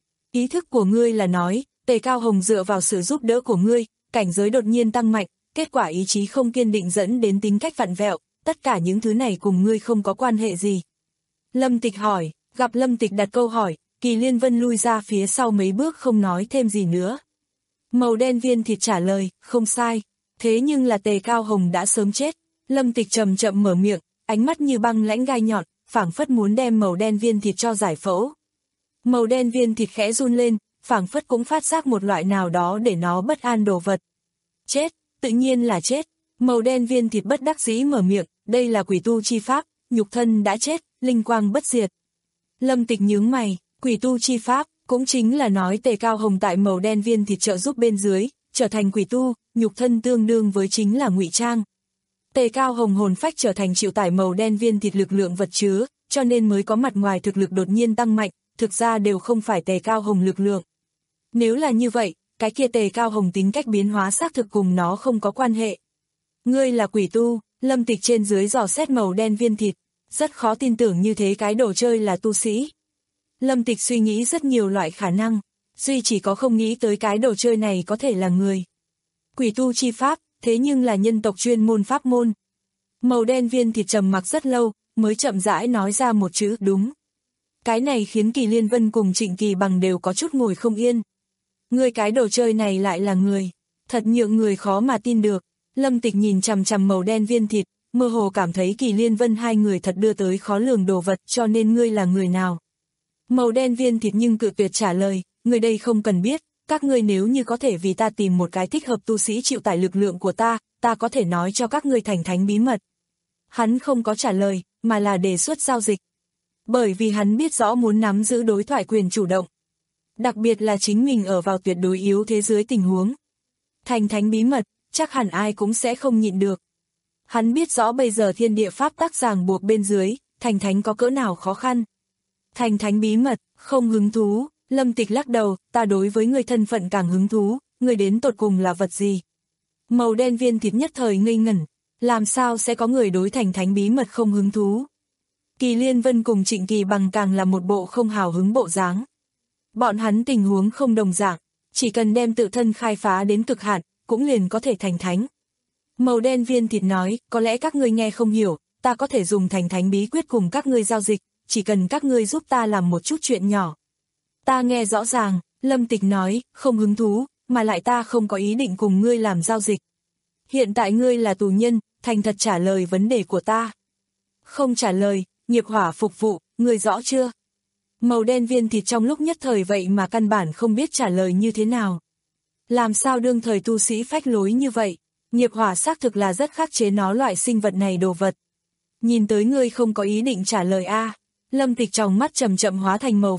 Ý thức của ngươi là nói, Tề Cao Hồng dựa vào sự giúp đỡ của ngươi, cảnh giới đột nhiên tăng mạnh, kết quả ý chí không kiên định dẫn đến tính cách vặn vẹo, tất cả những thứ này cùng ngươi không có quan hệ gì. Lâm Tịch hỏi, gặp Lâm Tịch đặt câu hỏi, Kỳ Liên Vân lui ra phía sau mấy bước không nói thêm gì nữa. Màu đen viên thịt trả lời, không sai, thế nhưng là Tề Cao Hồng đã sớm chết. Lâm Tịch chậm chậm mở miệng, ánh mắt như băng lãnh gai nhọn, phảng phất muốn đem màu đen viên thịt cho giải phẫu. Màu đen viên thịt khẽ run lên, phảng phất cũng phát giác một loại nào đó để nó bất an đồ vật. Chết, tự nhiên là chết. Màu đen viên thịt bất đắc dĩ mở miệng, đây là quỷ tu chi pháp, nhục thân đã chết, linh quang bất diệt. Lâm Tịch nhướng mày, quỷ tu chi pháp, cũng chính là nói Tề Cao Hồng tại màu đen viên thịt trợ giúp bên dưới, trở thành quỷ tu, nhục thân tương đương với chính là ngụy trang. Tề Cao Hồng hồn phách trở thành chịu tải màu đen viên thịt lực lượng vật chứa, cho nên mới có mặt ngoài thực lực đột nhiên tăng mạnh, thực ra đều không phải Tề Cao Hồng lực lượng. Nếu là như vậy, cái kia Tề Cao Hồng tính cách biến hóa xác thực cùng nó không có quan hệ. Ngươi là quỷ tu, Lâm Tịch trên dưới dò xét màu đen viên thịt, rất khó tin tưởng như thế cái đồ chơi là tu sĩ. Lâm Tịch suy nghĩ rất nhiều loại khả năng, duy chỉ có không nghĩ tới cái đồ chơi này có thể là người. Quỷ tu chi pháp, thế nhưng là nhân tộc chuyên môn pháp môn. Màu đen viên thịt trầm mặc rất lâu, mới chậm rãi nói ra một chữ đúng. Cái này khiến Kỳ Liên Vân cùng Trịnh Kỳ Bằng đều có chút ngồi không yên. Người cái đồ chơi này lại là người, thật nhượng người khó mà tin được. Lâm Tịch nhìn chằm chằm màu đen viên thịt, mơ hồ cảm thấy Kỳ Liên Vân hai người thật đưa tới khó lường đồ vật, cho nên ngươi là người nào. Màu đen viên thịt nhưng cự tuyệt trả lời, người đây không cần biết, các ngươi nếu như có thể vì ta tìm một cái thích hợp tu sĩ chịu tải lực lượng của ta, ta có thể nói cho các ngươi thành thánh bí mật. Hắn không có trả lời, mà là đề xuất giao dịch. Bởi vì hắn biết rõ muốn nắm giữ đối thoại quyền chủ động. Đặc biệt là chính mình ở vào tuyệt đối yếu thế dưới tình huống. Thành thánh bí mật, chắc hẳn ai cũng sẽ không nhịn được. Hắn biết rõ bây giờ thiên địa pháp tắc ràng buộc bên dưới, thành thánh có cỡ nào khó khăn. Thành thánh bí mật, không hứng thú. Lâm Tịch lắc đầu, ta đối với người thân phận càng hứng thú, người đến tột cùng là vật gì? Màu đen viên thịt nhất thời ngây ngẩn, làm sao sẽ có người đối thành thánh bí mật không hứng thú? Kỳ Liên Vân cùng Trịnh Kỳ Bằng càng là một bộ không hào hứng bộ dáng. Bọn hắn tình huống không đồng dạng, chỉ cần đem tự thân khai phá đến cực hạn, cũng liền có thể thành thánh. Màu đen viên thịt nói, có lẽ các ngươi nghe không hiểu, ta có thể dùng thành thánh bí quyết cùng các ngươi giao dịch, chỉ cần các ngươi giúp ta làm một chút chuyện nhỏ. Ta nghe rõ ràng, Lâm Tịch nói, không hứng thú, mà lại ta không có ý định cùng ngươi làm giao dịch. Hiện tại ngươi là tù nhân, thành thật trả lời vấn đề của ta. Không trả lời, nghiệp hỏa phục vụ, ngươi rõ chưa? Màu đen viên thịt trong lúc nhất thời vậy mà căn bản không biết trả lời như thế nào. Làm sao đương thời tu sĩ phách lối như vậy? Nghiệp hỏa xác thực là rất khắc chế nó loại sinh vật này đồ vật. Nhìn tới ngươi không có ý định trả lời a. Lâm Tịch trong mắt chậm chậm hóa thành màu vàng,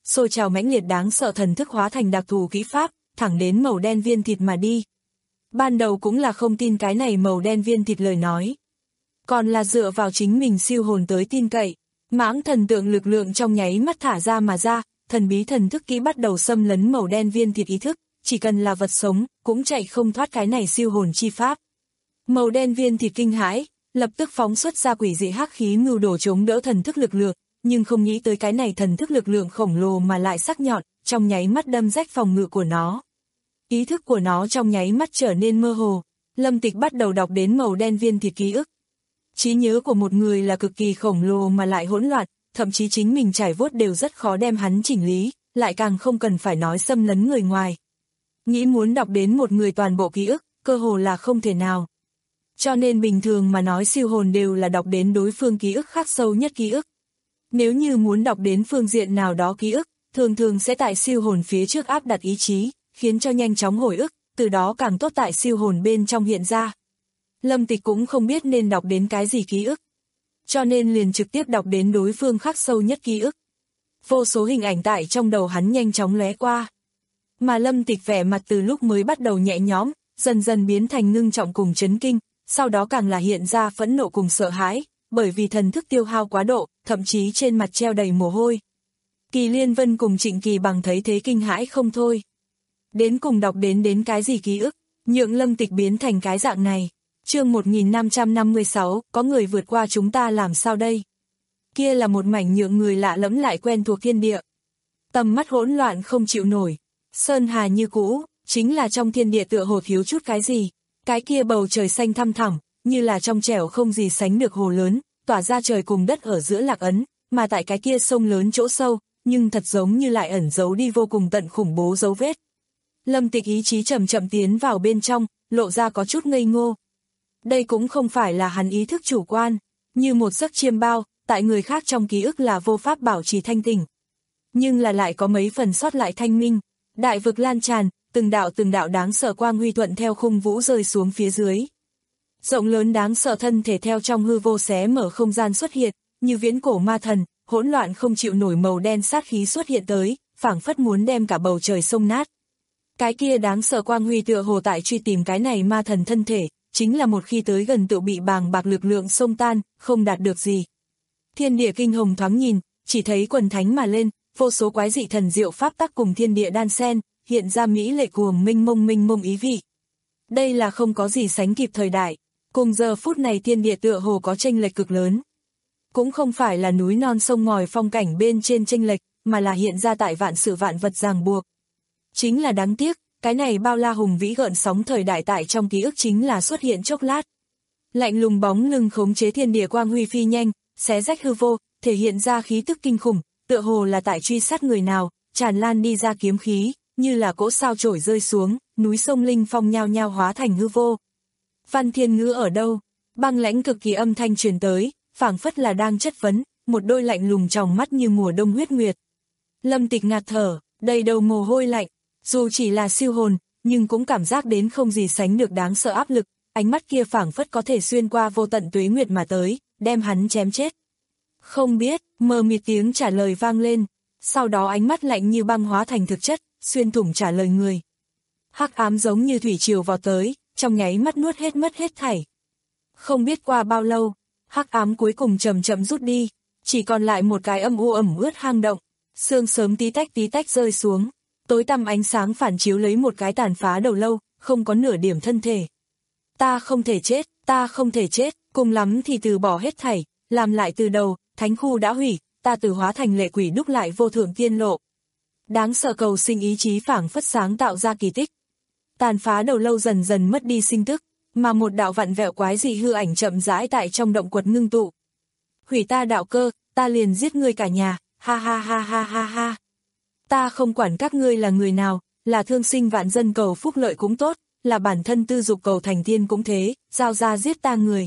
sôi trào mãnh liệt đáng sợ thần thức hóa thành đặc thù kỹ pháp, thẳng đến màu đen viên thịt mà đi. Ban đầu cũng là không tin cái này màu đen viên thịt lời nói. Còn là dựa vào chính mình siêu hồn tới tin cậy. Mãng thần tượng lực lượng trong nháy mắt thả ra mà ra, thần bí thần thức kỹ bắt đầu xâm lấn màu đen viên thịt ý thức, chỉ cần là vật sống, cũng chạy không thoát cái này siêu hồn chi pháp. Màu đen viên thịt kinh hãi, lập tức phóng xuất ra quỷ dị hắc khí mưu đồ chống đỡ thần thức lực lượng, nhưng không nghĩ tới cái này thần thức lực lượng khổng lồ mà lại sắc nhọn, trong nháy mắt đâm rách phòng ngự của nó. Ý thức của nó trong nháy mắt trở nên mơ hồ, Lâm Tịch bắt đầu đọc đến màu đen viên thịt ký ức. Trí nhớ của một người là cực kỳ khổng lồ mà lại hỗn loạn, thậm chí chính mình trải vuốt đều rất khó đem hắn chỉnh lý, lại càng không cần phải nói xâm lấn người ngoài. Nghĩ muốn đọc đến một người toàn bộ ký ức, cơ hồ là không thể nào. Cho nên bình thường mà nói siêu hồn đều là đọc đến đối phương ký ức khắc sâu nhất ký ức. Nếu như muốn đọc đến phương diện nào đó ký ức, thường thường sẽ tại siêu hồn phía trước áp đặt ý chí, khiến cho nhanh chóng hồi ức, từ đó càng tốt tại siêu hồn bên trong hiện ra. Lâm Tịch cũng không biết nên đọc đến cái gì ký ức, cho nên liền trực tiếp đọc đến đối phương khắc sâu nhất ký ức. Vô số hình ảnh tại trong đầu hắn nhanh chóng lóe qua. Mà Lâm Tịch vẻ mặt từ lúc mới bắt đầu nhẹ nhõm, dần dần biến thành ngưng trọng cùng chấn kinh, sau đó càng là hiện ra phẫn nộ cùng sợ hãi, bởi vì thần thức tiêu hao quá độ, thậm chí trên mặt treo đầy mồ hôi. Kỳ Liên Vân cùng Trịnh Kỳ Bằng thấy thế kinh hãi không thôi. Đến cùng đọc đến đến cái gì ký ức, nhượng Lâm Tịch biến thành cái dạng này. Chương một nghìn năm trăm năm mươi sáu, có người vượt qua chúng ta làm sao đây? Kia là một mảnh nhượng người lạ lẫm lại quen thuộc thiên địa. Tầm mắt hỗn loạn không chịu nổi, sơn hà như cũ, chính là trong thiên địa tựa hồ thiếu chút cái gì. Cái kia bầu trời xanh thăm thẳm, như là trong trẻo không gì sánh được hồ lớn, tỏa ra trời cùng đất ở giữa lạc ấn, mà tại cái kia sông lớn chỗ sâu, nhưng thật giống như lại ẩn giấu đi vô cùng tận khủng bố dấu vết. Lâm Tịch ý chí chậm chậm tiến vào bên trong, lộ ra có chút ngây ngô. Đây cũng không phải là hắn ý thức chủ quan, như một giấc chiêm bao, tại người khác trong ký ức là vô pháp bảo trì thanh tỉnh. Nhưng là lại có mấy phần sót lại thanh minh, đại vực lan tràn, từng đạo từng đạo đáng sợ quang huy thuận theo khung vũ rơi xuống phía dưới. Rộng lớn đáng sợ thân thể theo trong hư vô xé mở không gian xuất hiện, như viễn cổ ma thần, hỗn loạn không chịu nổi màu đen sát khí xuất hiện tới, phảng phất muốn đem cả bầu trời xông nát. Cái kia đáng sợ quang huy tựa hồ tại truy tìm cái này ma thần thân thể, chính là một khi tới gần tự bị bàng bạc lực lượng xông tan, không đạt được gì. Thiên địa kinh hồng thoáng nhìn, chỉ thấy quần thánh mà lên, vô số quái dị thần diệu pháp tắc cùng thiên địa đan xen, hiện ra mỹ lệ cuồng minh mông minh mông ý vị. Đây là không có gì sánh kịp thời đại, cùng giờ phút này thiên địa tựa hồ có chênh lệch cực lớn. Cũng không phải là núi non sông ngòi phong cảnh bên trên chênh lệch, mà là hiện ra tại vạn sự vạn vật ràng buộc. Chính là đáng tiếc, cái này bao la hùng vĩ gợn sóng thời đại tại trong ký ức chính là xuất hiện chốc lát. Lạnh lùng bóng lưng khống chế thiên địa quang huy phi nhanh, xé rách hư vô, thể hiện ra khí tức kinh khủng, tựa hồ là tại truy sát người nào, tràn lan đi ra kiếm khí, như là cỗ sao chổi rơi xuống, núi sông linh phong nhao nhao hóa thành hư vô. Văn Thiên Ngữ ở đâu? Băng lãnh cực kỳ âm thanh truyền tới, phảng phất là đang chất vấn, một đôi lạnh lùng tròng mắt như mùa đông huyết nguyệt. Lâm Tịch ngạt thở, đầy đầu mồ hôi lạnh, dù chỉ là siêu hồn, nhưng cũng cảm giác đến không gì sánh được đáng sợ áp lực, ánh mắt kia phảng phất có thể xuyên qua vô tận tuế nguyệt mà tới, đem hắn chém chết. Không biết, mờ mịt tiếng trả lời vang lên, sau đó ánh mắt lạnh như băng hóa thành thực chất, xuyên thủng trả lời người. Hắc ám giống như thủy triều vào tới, trong nháy mắt nuốt hết mất hết thảy. Không biết qua bao lâu, hắc ám cuối cùng chậm chậm rút đi, chỉ còn lại một cái âm u ẩm ướt hang động, sương sớm tí tách tí tách rơi xuống, tối tăm ánh sáng phản chiếu lấy một cái tàn phá đầu lâu, không có nửa điểm thân thể. Ta không thể chết, ta không thể chết, cùng lắm thì từ bỏ hết thảy, làm lại từ đầu, thánh khu đã hủy, ta từ hóa thành lệ quỷ đúc lại vô thượng tiên lộ. Đáng sợ cầu sinh ý chí phảng phất sáng tạo ra kỳ tích. Tàn phá đầu lâu dần dần mất đi sinh tức, mà một đạo vặn vẹo quái dị hư ảnh chậm rãi tại trong động quật ngưng tụ. Hủy ta đạo cơ, ta liền giết ngươi cả nhà, ha ha ha ha ha ha. Ta không quản các ngươi là người nào, là thương sinh vạn dân cầu phúc lợi cũng tốt, là bản thân tư dục cầu thành tiên cũng thế, giao ra giết ta người.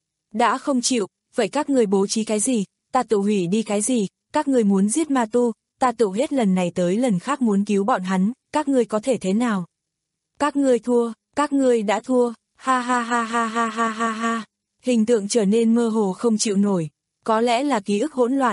Đã không chịu, vậy các ngươi bố trí cái gì, ta tự hủy đi cái gì, các ngươi muốn giết ma tu, ta tự hết lần này tới lần khác muốn cứu bọn hắn, các ngươi có thể thế nào? Các ngươi thua, các ngươi đã thua, ha ha ha ha ha ha ha ha. Hình tượng trở nên mơ hồ không chịu nổi, có lẽ là ký ức hỗn loạn,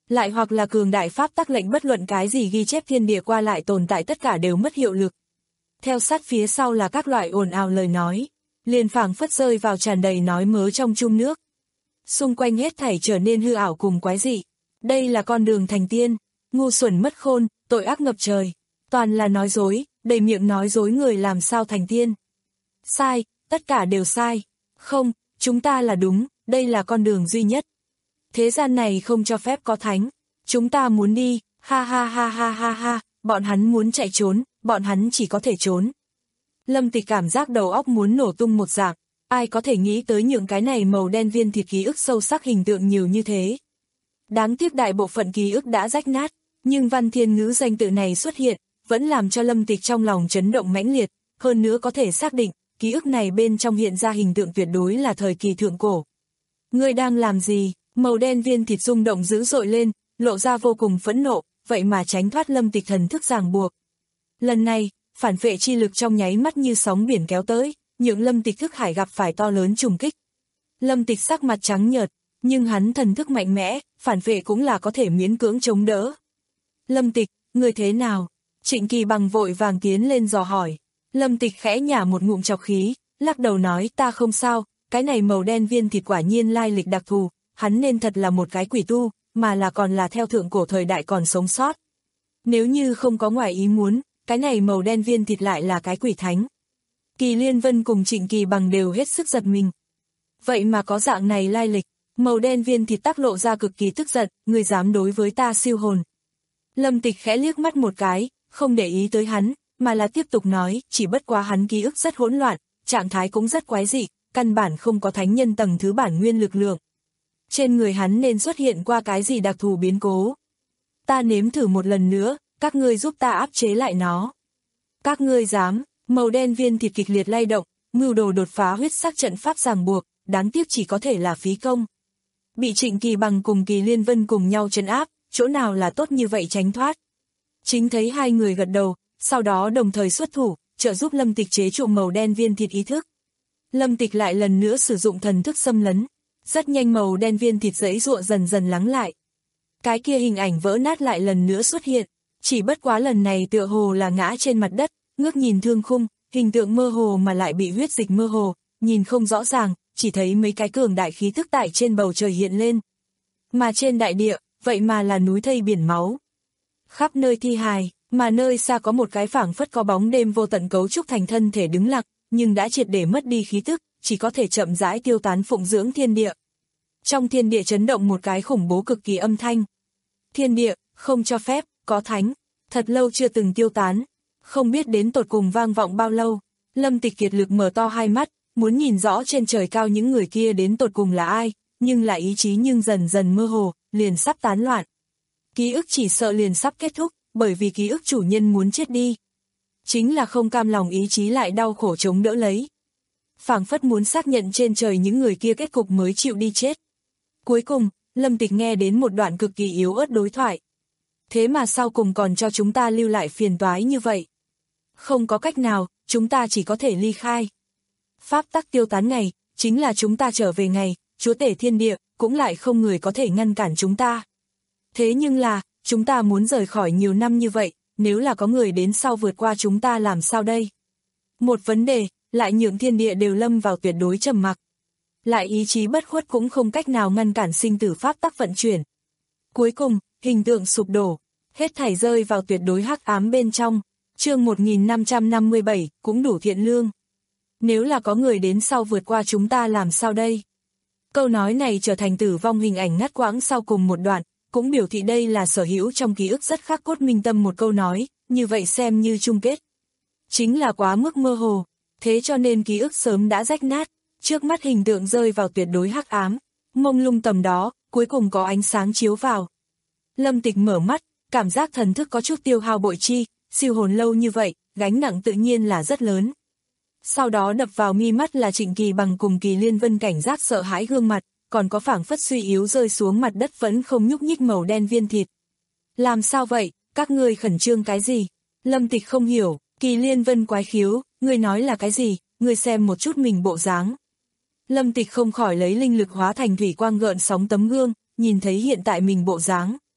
lại hoặc là cường đại pháp tắc lệnh bất luận cái gì ghi chép thiên địa qua lại tồn tại tất cả đều mất hiệu lực. Theo sát phía sau là các loại ồn ào lời nói, liền phảng phất rơi vào tràn đầy nói mớ trong chung nước. Xung quanh hết thảy trở nên hư ảo cùng quái dị. Đây là con đường thành tiên, ngu xuẩn mất khôn, tội ác ngập trời. Toàn là nói dối, đầy miệng nói dối người làm sao thành tiên. Sai, tất cả đều sai. Không, chúng ta là đúng, đây là con đường duy nhất. Thế gian này không cho phép có thánh. Chúng ta muốn đi, ha ha ha ha ha ha, bọn hắn muốn chạy trốn, bọn hắn chỉ có thể trốn. Lâm Tịch cảm giác đầu óc muốn nổ tung một dạng, ai có thể nghĩ tới những cái này màu đen viên thịt ký ức sâu sắc hình tượng nhiều như thế. Đáng tiếc đại bộ phận ký ức đã rách nát, nhưng văn thiên ngữ danh tự này xuất hiện, vẫn làm cho Lâm Tịch trong lòng chấn động mãnh liệt, hơn nữa có thể xác định, ký ức này bên trong hiện ra hình tượng tuyệt đối là thời kỳ thượng cổ. Ngươi đang làm gì? Màu đen viên thịt rung động dữ dội lên, lộ ra vô cùng phẫn nộ, vậy mà tránh thoát Lâm Tịch thần thức ràng buộc. Lần này, phản phệ chi lực trong nháy mắt như sóng biển kéo tới, nhượng Lâm Tịch thức hải gặp phải to lớn trùng kích. Lâm Tịch sắc mặt trắng nhợt, nhưng hắn thần thức mạnh mẽ, phản phệ cũng là có thể miễn cưỡng chống đỡ. Lâm Tịch, người thế nào? Trịnh Kỳ Bằng vội vàng tiến lên dò hỏi. Lâm Tịch khẽ nhả một ngụm trọc khí, lắc đầu nói ta không sao, cái này màu đen viên thịt quả nhiên lai lịch đặc thù, hắn nên thật là một cái quỷ tu, mà là còn là theo thượng cổ thời đại còn sống sót. Nếu như không có ngoài ý muốn, cái này màu đen viên thịt lại là cái quỷ thánh. Kỳ Liên Vân cùng Trịnh Kỳ Bằng đều hết sức giật mình. Vậy mà có dạng này lai lịch, màu đen viên thịt tác lộ ra cực kỳ tức giận, người dám đối với ta siêu hồn. Lâm Tịch khẽ liếc mắt một cái, không để ý tới hắn, mà là tiếp tục nói, chỉ bất quá hắn ký ức rất hỗn loạn, trạng thái cũng rất quái dị, căn bản không có thánh nhân tầng thứ bản nguyên lực lượng. Trên người hắn nên xuất hiện qua cái gì đặc thù biến cố. Ta nếm thử một lần nữa, các ngươi giúp ta áp chế lại nó. Các ngươi dám, màu đen viên thịt kịch liệt lay động, mưu đồ đột phá huyết sắc trận pháp ràng buộc, đáng tiếc chỉ có thể là phí công. Bị Trịnh Kỳ Bằng cùng Kỳ Liên Vân cùng nhau trấn áp, chỗ nào là tốt như vậy tránh thoát. Chính thấy hai người gật đầu, sau đó đồng thời xuất thủ, trợ giúp Lâm Tịch chế trụ màu đen viên thịt ý thức. Lâm Tịch lại lần nữa sử dụng thần thức xâm lấn, rất nhanh màu đen viên thịt giãy giụa dần dần lắng lại. Cái kia hình ảnh vỡ nát lại lần nữa xuất hiện, chỉ bất quá lần này tựa hồ là ngã trên mặt đất, ngước nhìn thương khung, hình tượng mơ hồ mà lại bị huyết dịch mơ hồ, nhìn không rõ ràng, chỉ thấy mấy cái cường đại khí thức tại trên bầu trời hiện lên. Mà trên đại địa, vậy mà là núi thây biển máu. Khắp nơi thi hài, mà nơi xa có một cái phảng phất có bóng đêm vô tận cấu trúc thành thân thể đứng lặng, nhưng đã triệt để mất đi khí tức, chỉ có thể chậm rãi tiêu tán phụng dưỡng thiên địa. Trong thiên địa chấn động một cái khủng bố cực kỳ âm thanh. Thiên địa, không cho phép, có thánh, thật lâu chưa từng tiêu tán, không biết đến tột cùng vang vọng bao lâu. Lâm Tịch kiệt lực mở to hai mắt, muốn nhìn rõ trên trời cao những người kia đến tột cùng là ai, nhưng lại ý chí nhưng dần dần mơ hồ, liền sắp tán loạn. Ký ức chỉ sợ liền sắp kết thúc, bởi vì ký ức chủ nhân muốn chết đi. Chính là không cam lòng ý chí lại đau khổ chống đỡ lấy. Phảng phất muốn xác nhận trên trời những người kia kết cục mới chịu đi chết. Cuối cùng, Lâm Tịch nghe đến một đoạn cực kỳ yếu ớt đối thoại. Thế mà sau cùng còn cho chúng ta lưu lại phiền toái như vậy. Không có cách nào, chúng ta chỉ có thể ly khai. Pháp tắc tiêu tán ngày, chính là chúng ta trở về ngày, chúa tể thiên địa, cũng lại không người có thể ngăn cản chúng ta. Thế nhưng là, chúng ta muốn rời khỏi nhiều năm như vậy, nếu là có người đến sau vượt qua chúng ta làm sao đây? Một vấn đề, lại nhượng thiên địa đều lâm vào tuyệt đối trầm mặc. Lại ý chí bất khuất cũng không cách nào ngăn cản sinh tử pháp tắc vận chuyển. Cuối cùng, hình tượng sụp đổ, hết thảy rơi vào tuyệt đối hắc ám bên trong. Chương một nghìn năm trăm năm mươi bảy, cũng đủ thiện lương. Nếu là có người đến sau vượt qua chúng ta làm sao đây? Câu nói này trở thành tử vong hình ảnh ngắt quãng sau cùng một đoạn, cũng biểu thị đây là sở hữu trong ký ức rất khắc cốt minh tâm một câu nói, như vậy xem như chung kết. Chính là quá mức mơ hồ, thế cho nên ký ức sớm đã rách nát, trước mắt hình tượng rơi vào tuyệt đối hắc ám, mông lung tầm đó, cuối cùng có ánh sáng chiếu vào. Lâm Tịch mở mắt, cảm giác thần thức có chút tiêu hao bội chi, siêu hồn lâu như vậy, gánh nặng tự nhiên là rất lớn. Sau đó đập vào mi mắt là Trịnh Kỳ Bằng cùng Kỳ Liên Vân cảnh giác sợ hãi gương mặt, còn có phảng phất suy yếu rơi xuống mặt đất vẫn không nhúc nhích màu đen viên thịt. Làm sao vậy, các ngươi khẩn trương cái gì? Lâm Tịch không hiểu, Kỳ Liên Vân quái khiếu, ngươi nói là cái gì, ngươi xem một chút mình bộ dáng. Lâm Tịch không khỏi lấy linh lực hóa thành thủy quang gợn sóng tấm gương, nhìn thấy hiện tại mình bộ dáng.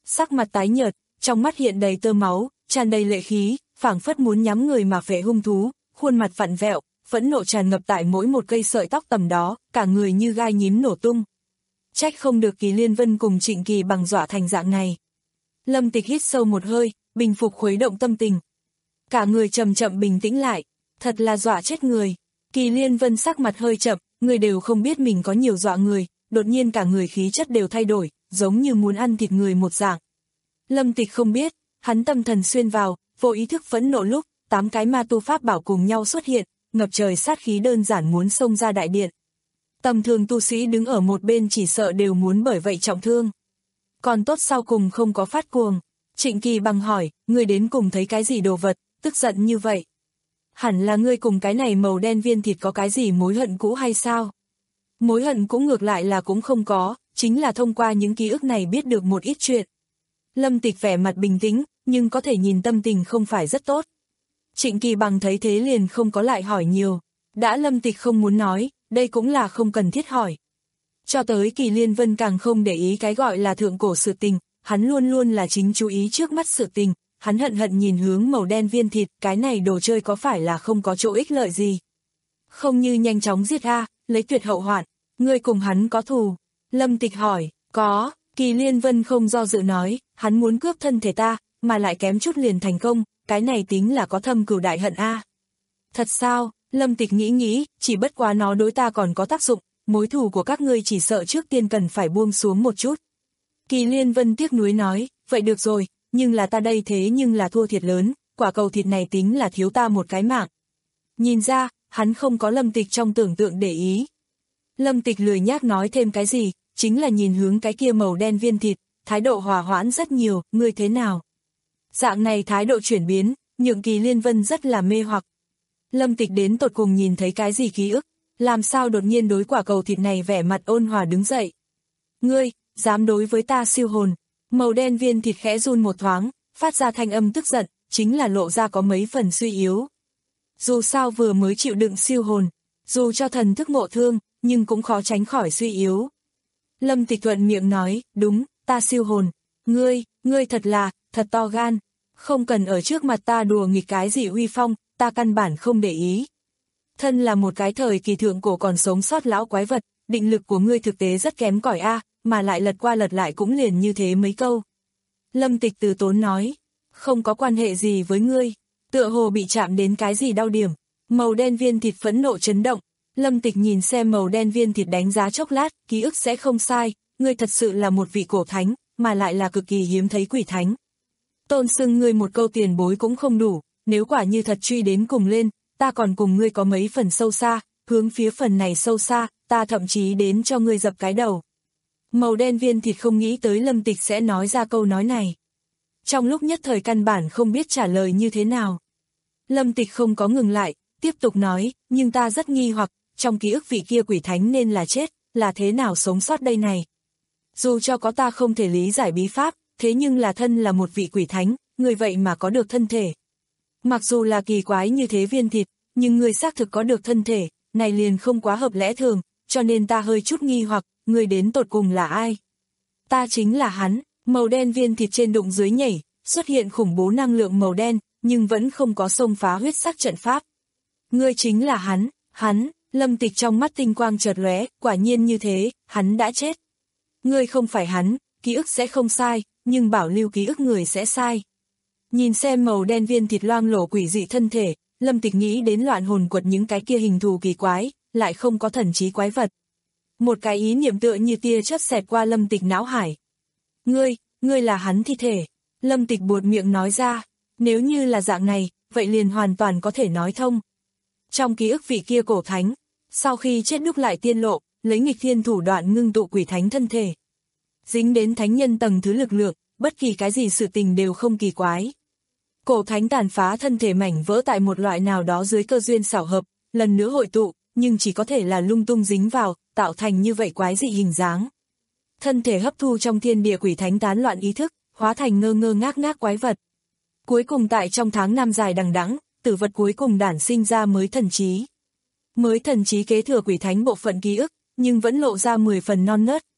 sắc mặt tái nhợt, trong mắt hiện đầy tơ máu, tràn đầy lệ khí, phảng phất muốn nhắm người mà phệ hung thú, khuôn mặt vặn vẹo, phẫn nộ tràn ngập tại mỗi một cây sợi tóc tầm đó, cả người như gai nhím nổ tung. Trách không được Kỳ Liên Vân cùng Trịnh Kỳ Bằng dọa thành dạng này. Lâm Tịch hít sâu một hơi, bình phục khuấy động tâm tình. Cả người chậm chậm bình tĩnh lại, thật là dọa chết người. Kỳ Liên Vân sắc mặt hơi chậm, người đều không biết mình có nhiều dọa người, đột nhiên cả người khí chất đều thay đổi, giống như muốn ăn thịt người một dạng. Lâm Tịch không biết, hắn tâm thần xuyên vào, vô ý thức phẫn nộ lúc, tám cái ma tu pháp bảo cùng nhau xuất hiện, ngập trời sát khí đơn giản muốn xông ra đại điện. Tầm thường tu sĩ đứng ở một bên chỉ sợ đều muốn bởi vậy trọng thương. Còn tốt sau cùng không có phát cuồng. Trịnh Kỳ Bằng hỏi, ngươi đến cùng thấy cái gì đồ vật, tức giận như vậy? Hẳn là ngươi cùng cái này màu đen viên thịt có cái gì mối hận cũ hay sao? Mối hận cũng ngược lại là cũng không có, chính là thông qua những ký ức này biết được một ít chuyện. Lâm Tịch vẻ mặt bình tĩnh, nhưng có thể nhìn tâm tình không phải rất tốt. Trịnh Kỳ Bằng thấy thế liền không có lại hỏi nhiều. Đã Lâm Tịch không muốn nói, đây cũng là không cần thiết hỏi. Cho tới Kỳ Liên Vân càng không để ý cái gọi là thượng cổ sự tình, hắn luôn luôn là chính chú ý trước mắt sự tình, hắn hận hận nhìn hướng màu đen viên thịt, cái này đồ chơi có phải là không có chỗ ích lợi gì. Không như nhanh chóng giết a, lấy tuyệt hậu hoạn, ngươi cùng hắn có thù. Lâm Tịch hỏi, có, Kỳ Liên Vân không do dự nói, hắn muốn cướp thân thể ta, mà lại kém chút liền thành công, cái này tính là có thâm cừu đại hận a. Thật sao? Lâm Tịch nghĩ nghĩ, chỉ bất quá nó đối ta còn có tác dụng, mối thù của các ngươi chỉ sợ trước tiên cần phải buông xuống một chút. Kỳ Liên Vân tiếc nuối nói, vậy được rồi, nhưng là ta đây thế nhưng là thua thiệt lớn, quả cầu thịt này tính là thiếu ta một cái mạng. Nhìn ra, hắn không có Lâm Tịch trong tưởng tượng để ý. Lâm Tịch lười nhác nói thêm cái gì, chính là nhìn hướng cái kia màu đen viên thịt, thái độ hòa hoãn rất nhiều, ngươi thế nào? Dạng này thái độ chuyển biến, nhượng Kỳ Liên Vân rất là mê hoặc. Lâm Tịch đến tột cùng nhìn thấy cái gì ký ức, làm sao đột nhiên đối quả cầu thịt này vẻ mặt ôn hòa đứng dậy. Ngươi, dám đối với ta siêu hồn. Màu đen viên thịt khẽ run một thoáng, phát ra thanh âm tức giận, chính là lộ ra có mấy phần suy yếu. Dù sao vừa mới chịu đựng siêu hồn, dù cho thần thức ngộ thương, nhưng cũng khó tránh khỏi suy yếu. Lâm Tịch thuận miệng nói, đúng, ta siêu hồn. Ngươi, ngươi thật là, thật to gan. Không cần ở trước mặt ta đùa nghịch cái gì uy phong, ta căn bản không để ý. Thân là một cái thời kỳ thượng cổ còn sống sót lão quái vật, định lực của ngươi thực tế rất kém cỏi a, mà lại lật qua lật lại cũng liền như thế mấy câu. Lâm Tịch từ tốn nói, không có quan hệ gì với ngươi, tựa hồ bị chạm đến cái gì đau điểm. Màu đen viên thịt phẫn nộ chấn động, Lâm Tịch nhìn xem màu đen viên thịt đánh giá chốc lát, ký ức sẽ không sai, ngươi thật sự là một vị cổ thánh, mà lại là cực kỳ hiếm thấy quỷ thánh. Tôn xưng ngươi một câu tiền bối cũng không đủ, nếu quả như thật truy đến cùng lên, ta còn cùng ngươi có mấy phần sâu xa, hướng phía phần này sâu xa, ta thậm chí đến cho ngươi dập cái đầu. Màu đen viên thịt không nghĩ tới Lâm Tịch sẽ nói ra câu nói này. Trong lúc nhất thời căn bản không biết trả lời như thế nào. Lâm Tịch không có ngừng lại, tiếp tục nói, nhưng ta rất nghi hoặc, trong ký ức vị kia quỷ thánh nên là chết, là thế nào sống sót đây này. Dù cho có ta không thể lý giải bí pháp, thế nhưng là thân là một vị quỷ thánh, người vậy mà có được thân thể. Mặc dù là kỳ quái như thế viên thịt, nhưng người xác thực có được thân thể, này liền không quá hợp lẽ thường, cho nên ta hơi chút nghi hoặc, người đến tột cùng là ai? Ta chính là hắn, màu đen viên thịt trên đụng dưới nhảy, xuất hiện khủng bố năng lượng màu đen, nhưng vẫn không có xông phá huyết sắc trận pháp. Ngươi chính là hắn, hắn, Lâm Tịch trong mắt tinh quang chợt lóe, quả nhiên như thế, hắn đã chết. Ngươi không phải hắn, ký ức sẽ không sai, nhưng bảo lưu ký ức người sẽ sai. Nhìn xem màu đen viên thịt loang lổ quỷ dị thân thể, Lâm Tịch nghĩ đến loạn hồn quật những cái kia hình thù kỳ quái, lại không có thần trí quái vật. Một cái ý niệm tựa như tia chớp xẹt qua Lâm Tịch não hải. Ngươi, ngươi là hắn thi thể. Lâm Tịch buột miệng nói ra, nếu như là dạng này, vậy liền hoàn toàn có thể nói thông. Trong ký ức vị kia cổ thánh, sau khi chết đúc lại tiên lộ, lấy nghịch thiên thủ đoạn ngưng tụ quỷ thánh thân thể. Dính đến thánh nhân tầng thứ lực lượng, bất kỳ cái gì sự tình đều không kỳ quái. Cổ thánh tàn phá thân thể mảnh vỡ tại một loại nào đó dưới cơ duyên xảo hợp, lần nữa hội tụ, nhưng chỉ có thể là lung tung dính vào, tạo thành như vậy quái dị hình dáng. Thân thể hấp thu trong thiên địa quỷ thánh tán loạn ý thức, hóa thành ngơ ngơ ngác ngác quái vật. Cuối cùng tại trong tháng năm dài đằng đẵng, tử vật cuối cùng đản sinh ra mới thần trí. Mới thần trí kế thừa quỷ thánh bộ phận ký ức, nhưng vẫn lộ ra mười phần non nớt,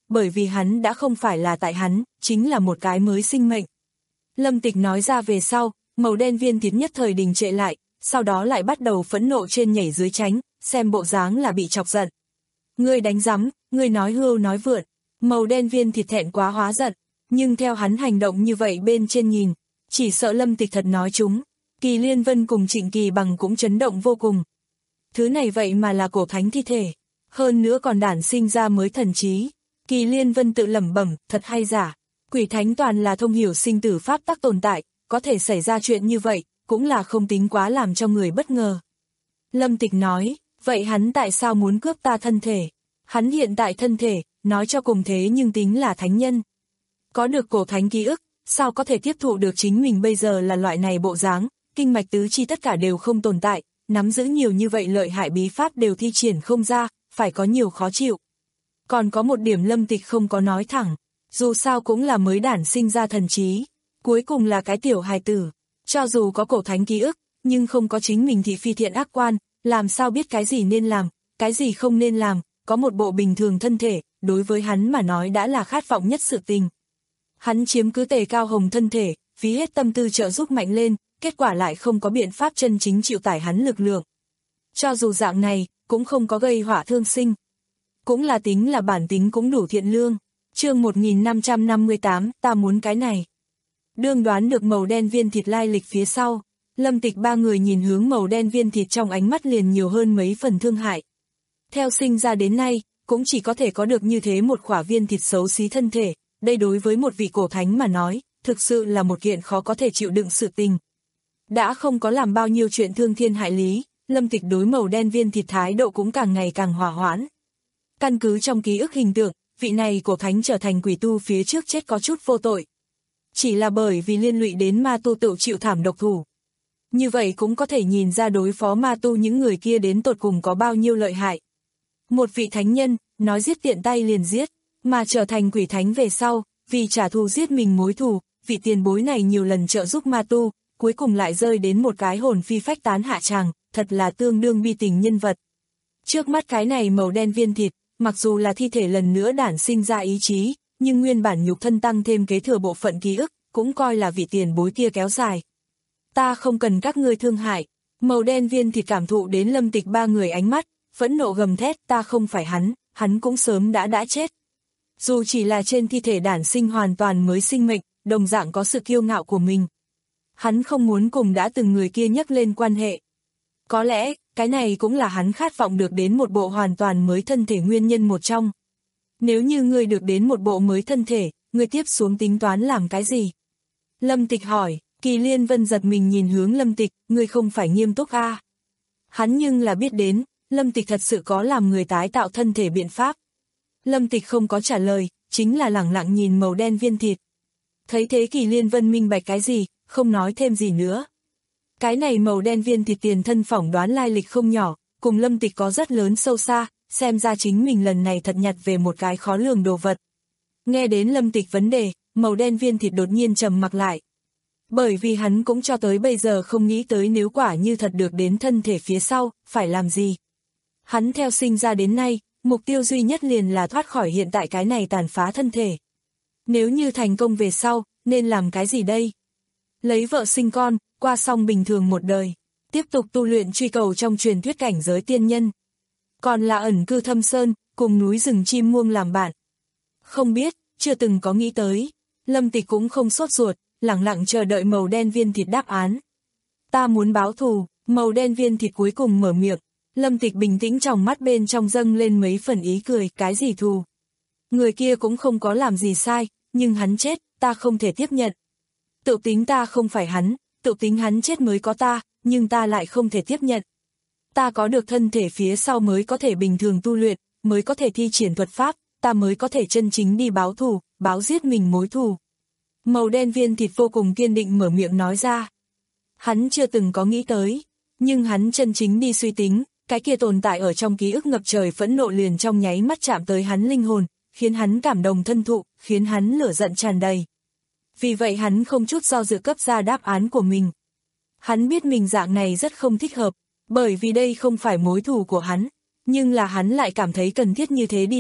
bởi vì hắn đã không phải là tại hắn, chính là một cái mới sinh mệnh. Lâm Tịch nói ra về sau, màu đen viên thịt nhất thời đình trệ lại, sau đó lại bắt đầu phẫn nộ trên nhảy dưới tránh, xem bộ dáng là bị chọc giận. Ngươi đánh rắm, ngươi nói hưu nói vượn, màu đen viên thịt thẹn quá hóa giận, nhưng theo hắn hành động như vậy bên trên nhìn, chỉ sợ Lâm Tịch thật nói chúng. Kỳ Liên Vân cùng Trịnh Kỳ Bằng cũng chấn động vô cùng. Thứ này vậy mà là cổ thánh thi thể, hơn nữa còn đản sinh ra mới thần trí. Kỳ Liên Vân tự lẩm bẩm, thật hay giả, quỷ thánh toàn là thông hiểu sinh tử pháp tắc tồn tại, có thể xảy ra chuyện như vậy, cũng là không tính quá làm cho người bất ngờ. Lâm Tịch nói, vậy hắn tại sao muốn cướp ta thân thể? Hắn hiện tại thân thể, nói cho cùng thế nhưng tính là thánh nhân. Có được cổ thánh ký ức, sao có thể tiếp thụ được chính mình bây giờ là loại này bộ dáng, kinh mạch tứ chi tất cả đều không tồn tại, nắm giữ nhiều như vậy lợi hại bí pháp đều thi triển không ra, phải có nhiều khó chịu. Còn có một điểm Lâm Tịch không có nói thẳng, dù sao cũng là mới đản sinh ra thần trí, cuối cùng là cái tiểu hài tử, cho dù có cổ thánh ký ức, nhưng không có chính mình thị phi thiện ác quan, làm sao biết cái gì nên làm, cái gì không nên làm, có một bộ bình thường thân thể, đối với hắn mà nói đã là khát vọng nhất sự tình. Hắn chiếm cứ Tề Cao Hồng thân thể, phí hết tâm tư trợ giúp mạnh lên, kết quả lại không có biện pháp chân chính chịu tải hắn lực lượng. Cho dù dạng này, cũng không có gây họa thương sinh. Cũng là tính là bản tính cũng đủ thiện lương. Chương một nghìn năm trăm năm mươi tám, ta muốn cái này. Đương đoán được màu đen viên thịt lai lịch phía sau, Lâm Tịch ba người nhìn hướng màu đen viên thịt trong ánh mắt liền nhiều hơn mấy phần thương hại. Theo sinh ra đến nay, cũng chỉ có thể có được như thế một khỏa viên thịt xấu xí thân thể, đây đối với một vị cổ thánh mà nói, thực sự là một kiện khó có thể chịu đựng sự tình. Đã không có làm bao nhiêu chuyện thương thiên hại lý, Lâm Tịch đối màu đen viên thịt thái độ cũng càng ngày càng hòa hoãn. Căn cứ trong ký ức hình tượng, vị này cổ thánh trở thành quỷ tu phía trước chết có chút vô tội. Chỉ là bởi vì liên lụy đến ma tu tự chịu thảm độc thủ. Như vậy cũng có thể nhìn ra đối phó ma tu những người kia đến tột cùng có bao nhiêu lợi hại. Một vị thánh nhân, nói giết tiện tay liền giết, mà trở thành quỷ thánh về sau, vì trả thù giết mình mối thù, vị tiền bối này nhiều lần trợ giúp ma tu, cuối cùng lại rơi đến một cái hồn phi phách tán hạ tràng, thật là tương đương bi tình nhân vật. Trước mắt cái này màu đen viên thịt, mặc dù là thi thể lần nữa đản sinh ra ý chí, nhưng nguyên bản nhục thân tăng thêm kế thừa bộ phận ký ức, cũng coi là vị tiền bối kia kéo dài. Ta không cần các ngươi thương hại, màu đen viên thịt cảm thụ đến Lâm Tịch ba người ánh mắt, phẫn nộ gầm thét, ta không phải hắn, hắn cũng sớm đã đã chết. Dù chỉ là trên thi thể đản sinh hoàn toàn mới sinh mệnh, đồng dạng có sự kiêu ngạo của mình. Hắn không muốn cùng đã từng người kia nhắc lên quan hệ. Có lẽ, cái này cũng là hắn khát vọng được đến một bộ hoàn toàn mới thân thể nguyên nhân một trong. Nếu như ngươi được đến một bộ mới thân thể, ngươi tiếp xuống tính toán làm cái gì? Lâm Tịch hỏi, Kỳ Liên Vân giật mình nhìn hướng Lâm Tịch, ngươi không phải nghiêm túc a? À? Hắn nhưng là biết đến, Lâm Tịch thật sự có làm người tái tạo thân thể biện pháp. Lâm Tịch không có trả lời, chính là lẳng lặng nhìn màu đen viên thịt. Thấy thế Kỳ Liên Vân minh bạch cái gì, không nói thêm gì nữa. Cái này màu đen viên thịt tiền thân phỏng đoán lai lịch không nhỏ, cùng Lâm Tịch có rất lớn sâu xa, xem ra chính mình lần này thật nhặt về một cái khó lường đồ vật. Nghe đến Lâm Tịch vấn đề, màu đen viên thịt đột nhiên trầm mặc lại. Bởi vì hắn cũng cho tới bây giờ không nghĩ tới nếu quả như thật được đến thân thể phía sau, phải làm gì. Hắn theo sinh ra đến nay, mục tiêu duy nhất liền là thoát khỏi hiện tại cái này tàn phá thân thể. Nếu như thành công về sau, nên làm cái gì đây? Lấy vợ sinh con, qua xong bình thường một đời, tiếp tục tu luyện truy cầu trong truyền thuyết cảnh giới tiên nhân. Còn là ẩn cư thâm sơn, cùng núi rừng chim muông làm bạn. Không biết, chưa từng có nghĩ tới. Lâm Tịch cũng không sốt ruột, lẳng lặng chờ đợi màu đen viên thịt đáp án. Ta muốn báo thù, màu đen viên thịt cuối cùng mở miệng. Lâm Tịch bình tĩnh trong mắt bên trong dâng lên mấy phần ý cười, cái gì thù? Người kia cũng không có làm gì sai, nhưng hắn chết, ta không thể tiếp nhận. Tự tính ta không phải hắn, tự tính hắn chết mới có ta, nhưng ta lại không thể tiếp nhận. Ta có được thân thể phía sau mới có thể bình thường tu luyện, mới có thể thi triển thuật pháp, ta mới có thể chân chính đi báo thù, báo giết mình mối thù. Màu đen viên thịt vô cùng kiên định mở miệng nói ra. Hắn chưa từng có nghĩ tới, nhưng hắn chân chính đi suy tính, cái kia tồn tại ở trong ký ức ngập trời phẫn nộ liền trong nháy mắt chạm tới hắn linh hồn, khiến hắn cảm động thân thụ, khiến hắn lửa giận tràn đầy. Vì vậy hắn không chút do dự cấp ra đáp án của mình. Hắn biết mình dạng này rất không thích hợp, bởi vì đây không phải mối thù của hắn, nhưng là hắn lại cảm thấy cần thiết như thế đi làm,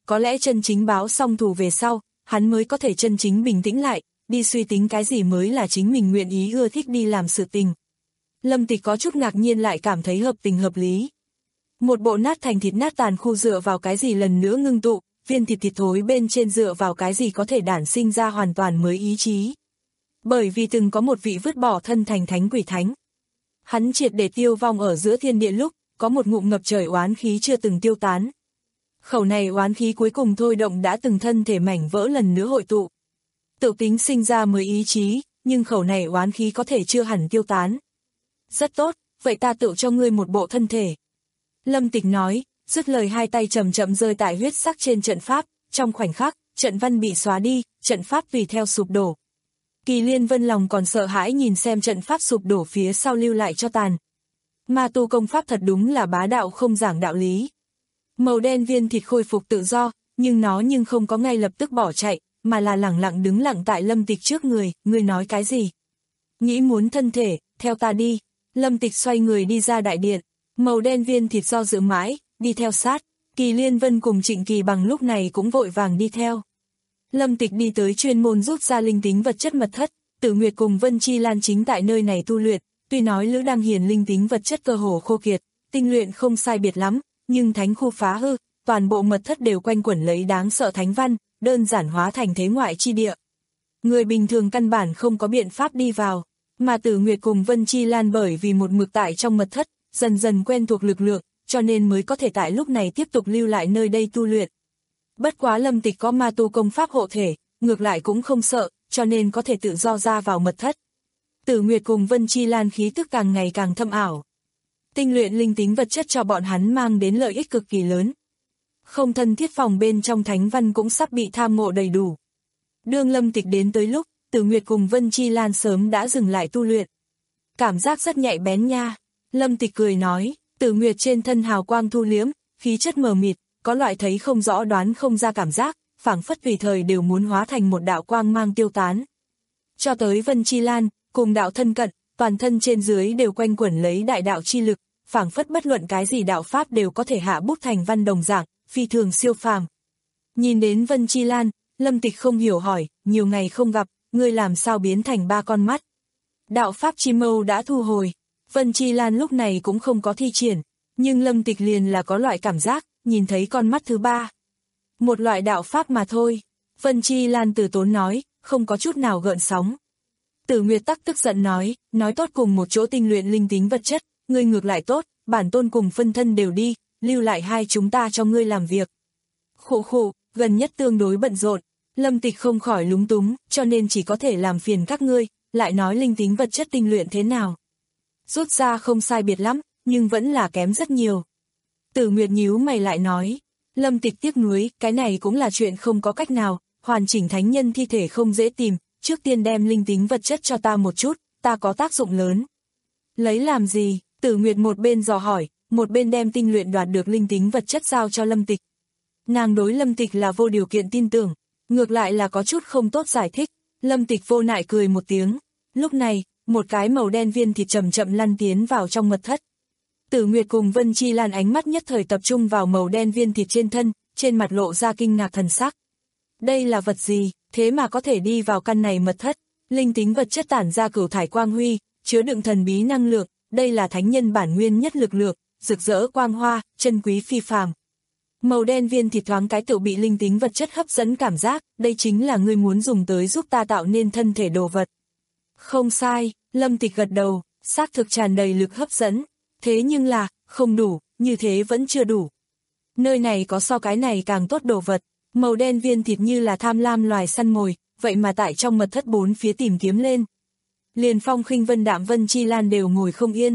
có lẽ chân chính báo xong thù về sau, hắn mới có thể chân chính bình tĩnh lại, đi suy tính cái gì mới là chính mình nguyện ý ưa thích đi làm sự tình. Lâm Tịch có chút ngạc nhiên lại cảm thấy hợp tình hợp lý. Một bộ nát thành thịt nát tàn khu dựa vào cái gì lần nữa ngưng tụ, viên thịt thịt thối bên trên dựa vào cái gì có thể đản sinh ra hoàn toàn mới ý chí. Bởi vì từng có một vị vứt bỏ thân thành thánh quỷ thánh. Hắn triệt để tiêu vong ở giữa thiên địa lúc, có một ngụm ngập trời oán khí chưa từng tiêu tán. Khẩu này oán khí cuối cùng thôi động đã từng thân thể mảnh vỡ lần nữa hội tụ. Tự tính sinh ra mới ý chí, nhưng khẩu này oán khí có thể chưa hẳn tiêu tán. Rất tốt, vậy ta tự cho ngươi một bộ thân thể. Lâm Tịch nói, dứt lời hai tay chậm chậm rơi tại huyết sắc trên trận pháp, trong khoảnh khắc, trận văn bị xóa đi, trận pháp tùy theo sụp đổ. Kỳ Liên Vân lòng còn sợ hãi nhìn xem trận pháp sụp đổ phía sau lưu lại cho tàn. Ma tu công pháp thật đúng là bá đạo không giảng đạo lý. Màu đen viên thịt khôi phục tự do, nhưng nó nhưng không có ngay lập tức bỏ chạy, mà là lẳng lặng đứng lặng tại Lâm Tịch trước người, ngươi nói cái gì? Nghĩ muốn thân thể, theo ta đi. Lâm Tịch xoay người đi ra đại điện, màu đen viên thịt do dự mãi, đi theo sát. Kỳ Liên Vân cùng Trịnh Kỳ Bằng lúc này cũng vội vàng đi theo. Lâm Tịch đi tới chuyên môn rút ra linh tính vật chất mật thất, Tử Nguyệt cùng Vân Chi Lan chính tại nơi này tu luyện, tuy nói Lữ Đăng Hiền linh tính vật chất cơ hồ khô kiệt, tinh luyện không sai biệt lắm, nhưng thánh khu phá hư, toàn bộ mật thất đều quanh quẩn lấy đáng sợ thánh văn, đơn giản hóa thành thế ngoại chi địa. Người bình thường căn bản không có biện pháp đi vào, mà Tử Nguyệt cùng Vân Chi Lan bởi vì một mực tại trong mật thất, dần dần quen thuộc lực lượng, cho nên mới có thể tại lúc này tiếp tục lưu lại nơi đây tu luyện. Bất quá Lâm Tịch có ma tu công pháp hộ thể, ngược lại cũng không sợ, cho nên có thể tự do ra vào mật thất. Tử Nguyệt cùng Vân Chi Lan khí tức càng ngày càng thâm ảo. Tinh luyện linh tính vật chất cho bọn hắn mang đến lợi ích cực kỳ lớn. Không thân thiết phòng bên trong thánh văn cũng sắp bị tham ngộ đầy đủ. Đương Lâm Tịch đến tới lúc, Tử Nguyệt cùng Vân Chi Lan sớm đã dừng lại tu luyện. Cảm giác rất nhạy bén nha. Lâm Tịch cười nói, Tử Nguyệt trên thân hào quang thu liếm, khí chất mờ mịt, có loại thấy không rõ đoán không ra cảm giác, phảng phất tùy thời đều muốn hóa thành một đạo quang mang tiêu tán. Cho tới Vân Chi Lan, cùng đạo thân cận, toàn thân trên dưới đều quanh quẩn lấy đại đạo chi lực, phảng phất bất luận cái gì đạo pháp đều có thể hạ bút thành văn đồng dạng, phi thường siêu phàm. Nhìn đến Vân Chi Lan, Lâm Tịch không hiểu hỏi, nhiều ngày không gặp, ngươi làm sao biến thành ba con mắt? Đạo pháp chi mâu đã thu hồi, Vân Chi Lan lúc này cũng không có thi triển, nhưng Lâm Tịch liền là có loại cảm giác, nhìn thấy con mắt thứ ba. Một loại đạo pháp mà thôi. Vân Chi Lan từ tốn nói, không có chút nào gợn sóng. Tử Nguyệt tắc tức giận nói, nói tốt cùng một chỗ tinh luyện linh tính vật chất, ngươi ngược lại tốt, bản tôn cùng phân thân đều đi, lưu lại hai chúng ta cho ngươi làm việc. Khổ khổ, gần nhất tương đối bận rộn, Lâm Tịch không khỏi lúng túng, cho nên chỉ có thể làm phiền các ngươi, lại nói linh tính vật chất tinh luyện thế nào. Rút ra không sai biệt lắm, nhưng vẫn là kém rất nhiều. Tử Nguyệt nhíu mày lại nói, Lâm Tịch tiếc nuối, cái này cũng là chuyện không có cách nào, hoàn chỉnh thánh nhân thi thể không dễ tìm, trước tiên đem linh tính vật chất cho ta một chút, ta có tác dụng lớn. Lấy làm gì? Tử Nguyệt một bên dò hỏi, một bên đem tinh luyện đoạt được linh tính vật chất giao cho Lâm Tịch. Nàng đối Lâm Tịch là vô điều kiện tin tưởng, ngược lại là có chút không tốt giải thích. Lâm Tịch vô nại cười một tiếng. Lúc này, một cái màu đen viên thịt chậm chậm lăn tiến vào trong mật thất. Tử Nguyệt cùng Vân Chi Lan ánh mắt nhất thời tập trung vào màu đen viên thịt trên thân, trên mặt lộ ra kinh ngạc thần sắc. Đây là vật gì, thế mà có thể đi vào căn này mật thất? Linh tính vật chất tản ra cửu thải quang huy, chứa đựng thần bí năng lượng, đây là thánh nhân bản nguyên nhất lực lượng, rực rỡ quang hoa, chân quý phi phàm. Màu đen viên thịt thoáng cái tự bị linh tính vật chất hấp dẫn cảm giác, đây chính là ngươi muốn dùng tới giúp ta tạo nên thân thể đồ vật. Không sai, Lâm Tịch gật đầu, xác thực tràn đầy lực hấp dẫn. Thế nhưng là, không đủ, như thế vẫn chưa đủ. Nơi này có so cái này càng tốt đồ vật, màu đen viên thịt như là tham lam loài săn mồi, vậy mà tại trong mật thất bốn phía tìm kiếm lên. Liền Phong Khinh Vân Đạm Vân Chi Lan đều ngồi không yên.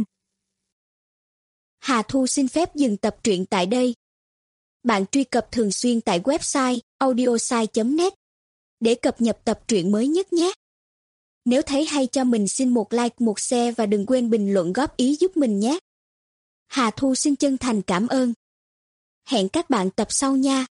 Hà Thu xin phép dừng tập truyện tại đây. Bạn truy cập thường xuyên tại website audiosai chấm net để cập nhật tập truyện mới nhất nhé. Nếu thấy hay cho mình xin một like, một share và đừng quên bình luận góp ý giúp mình nhé. Hà Thu xin chân thành cảm ơn. Hẹn các bạn tập sau nha.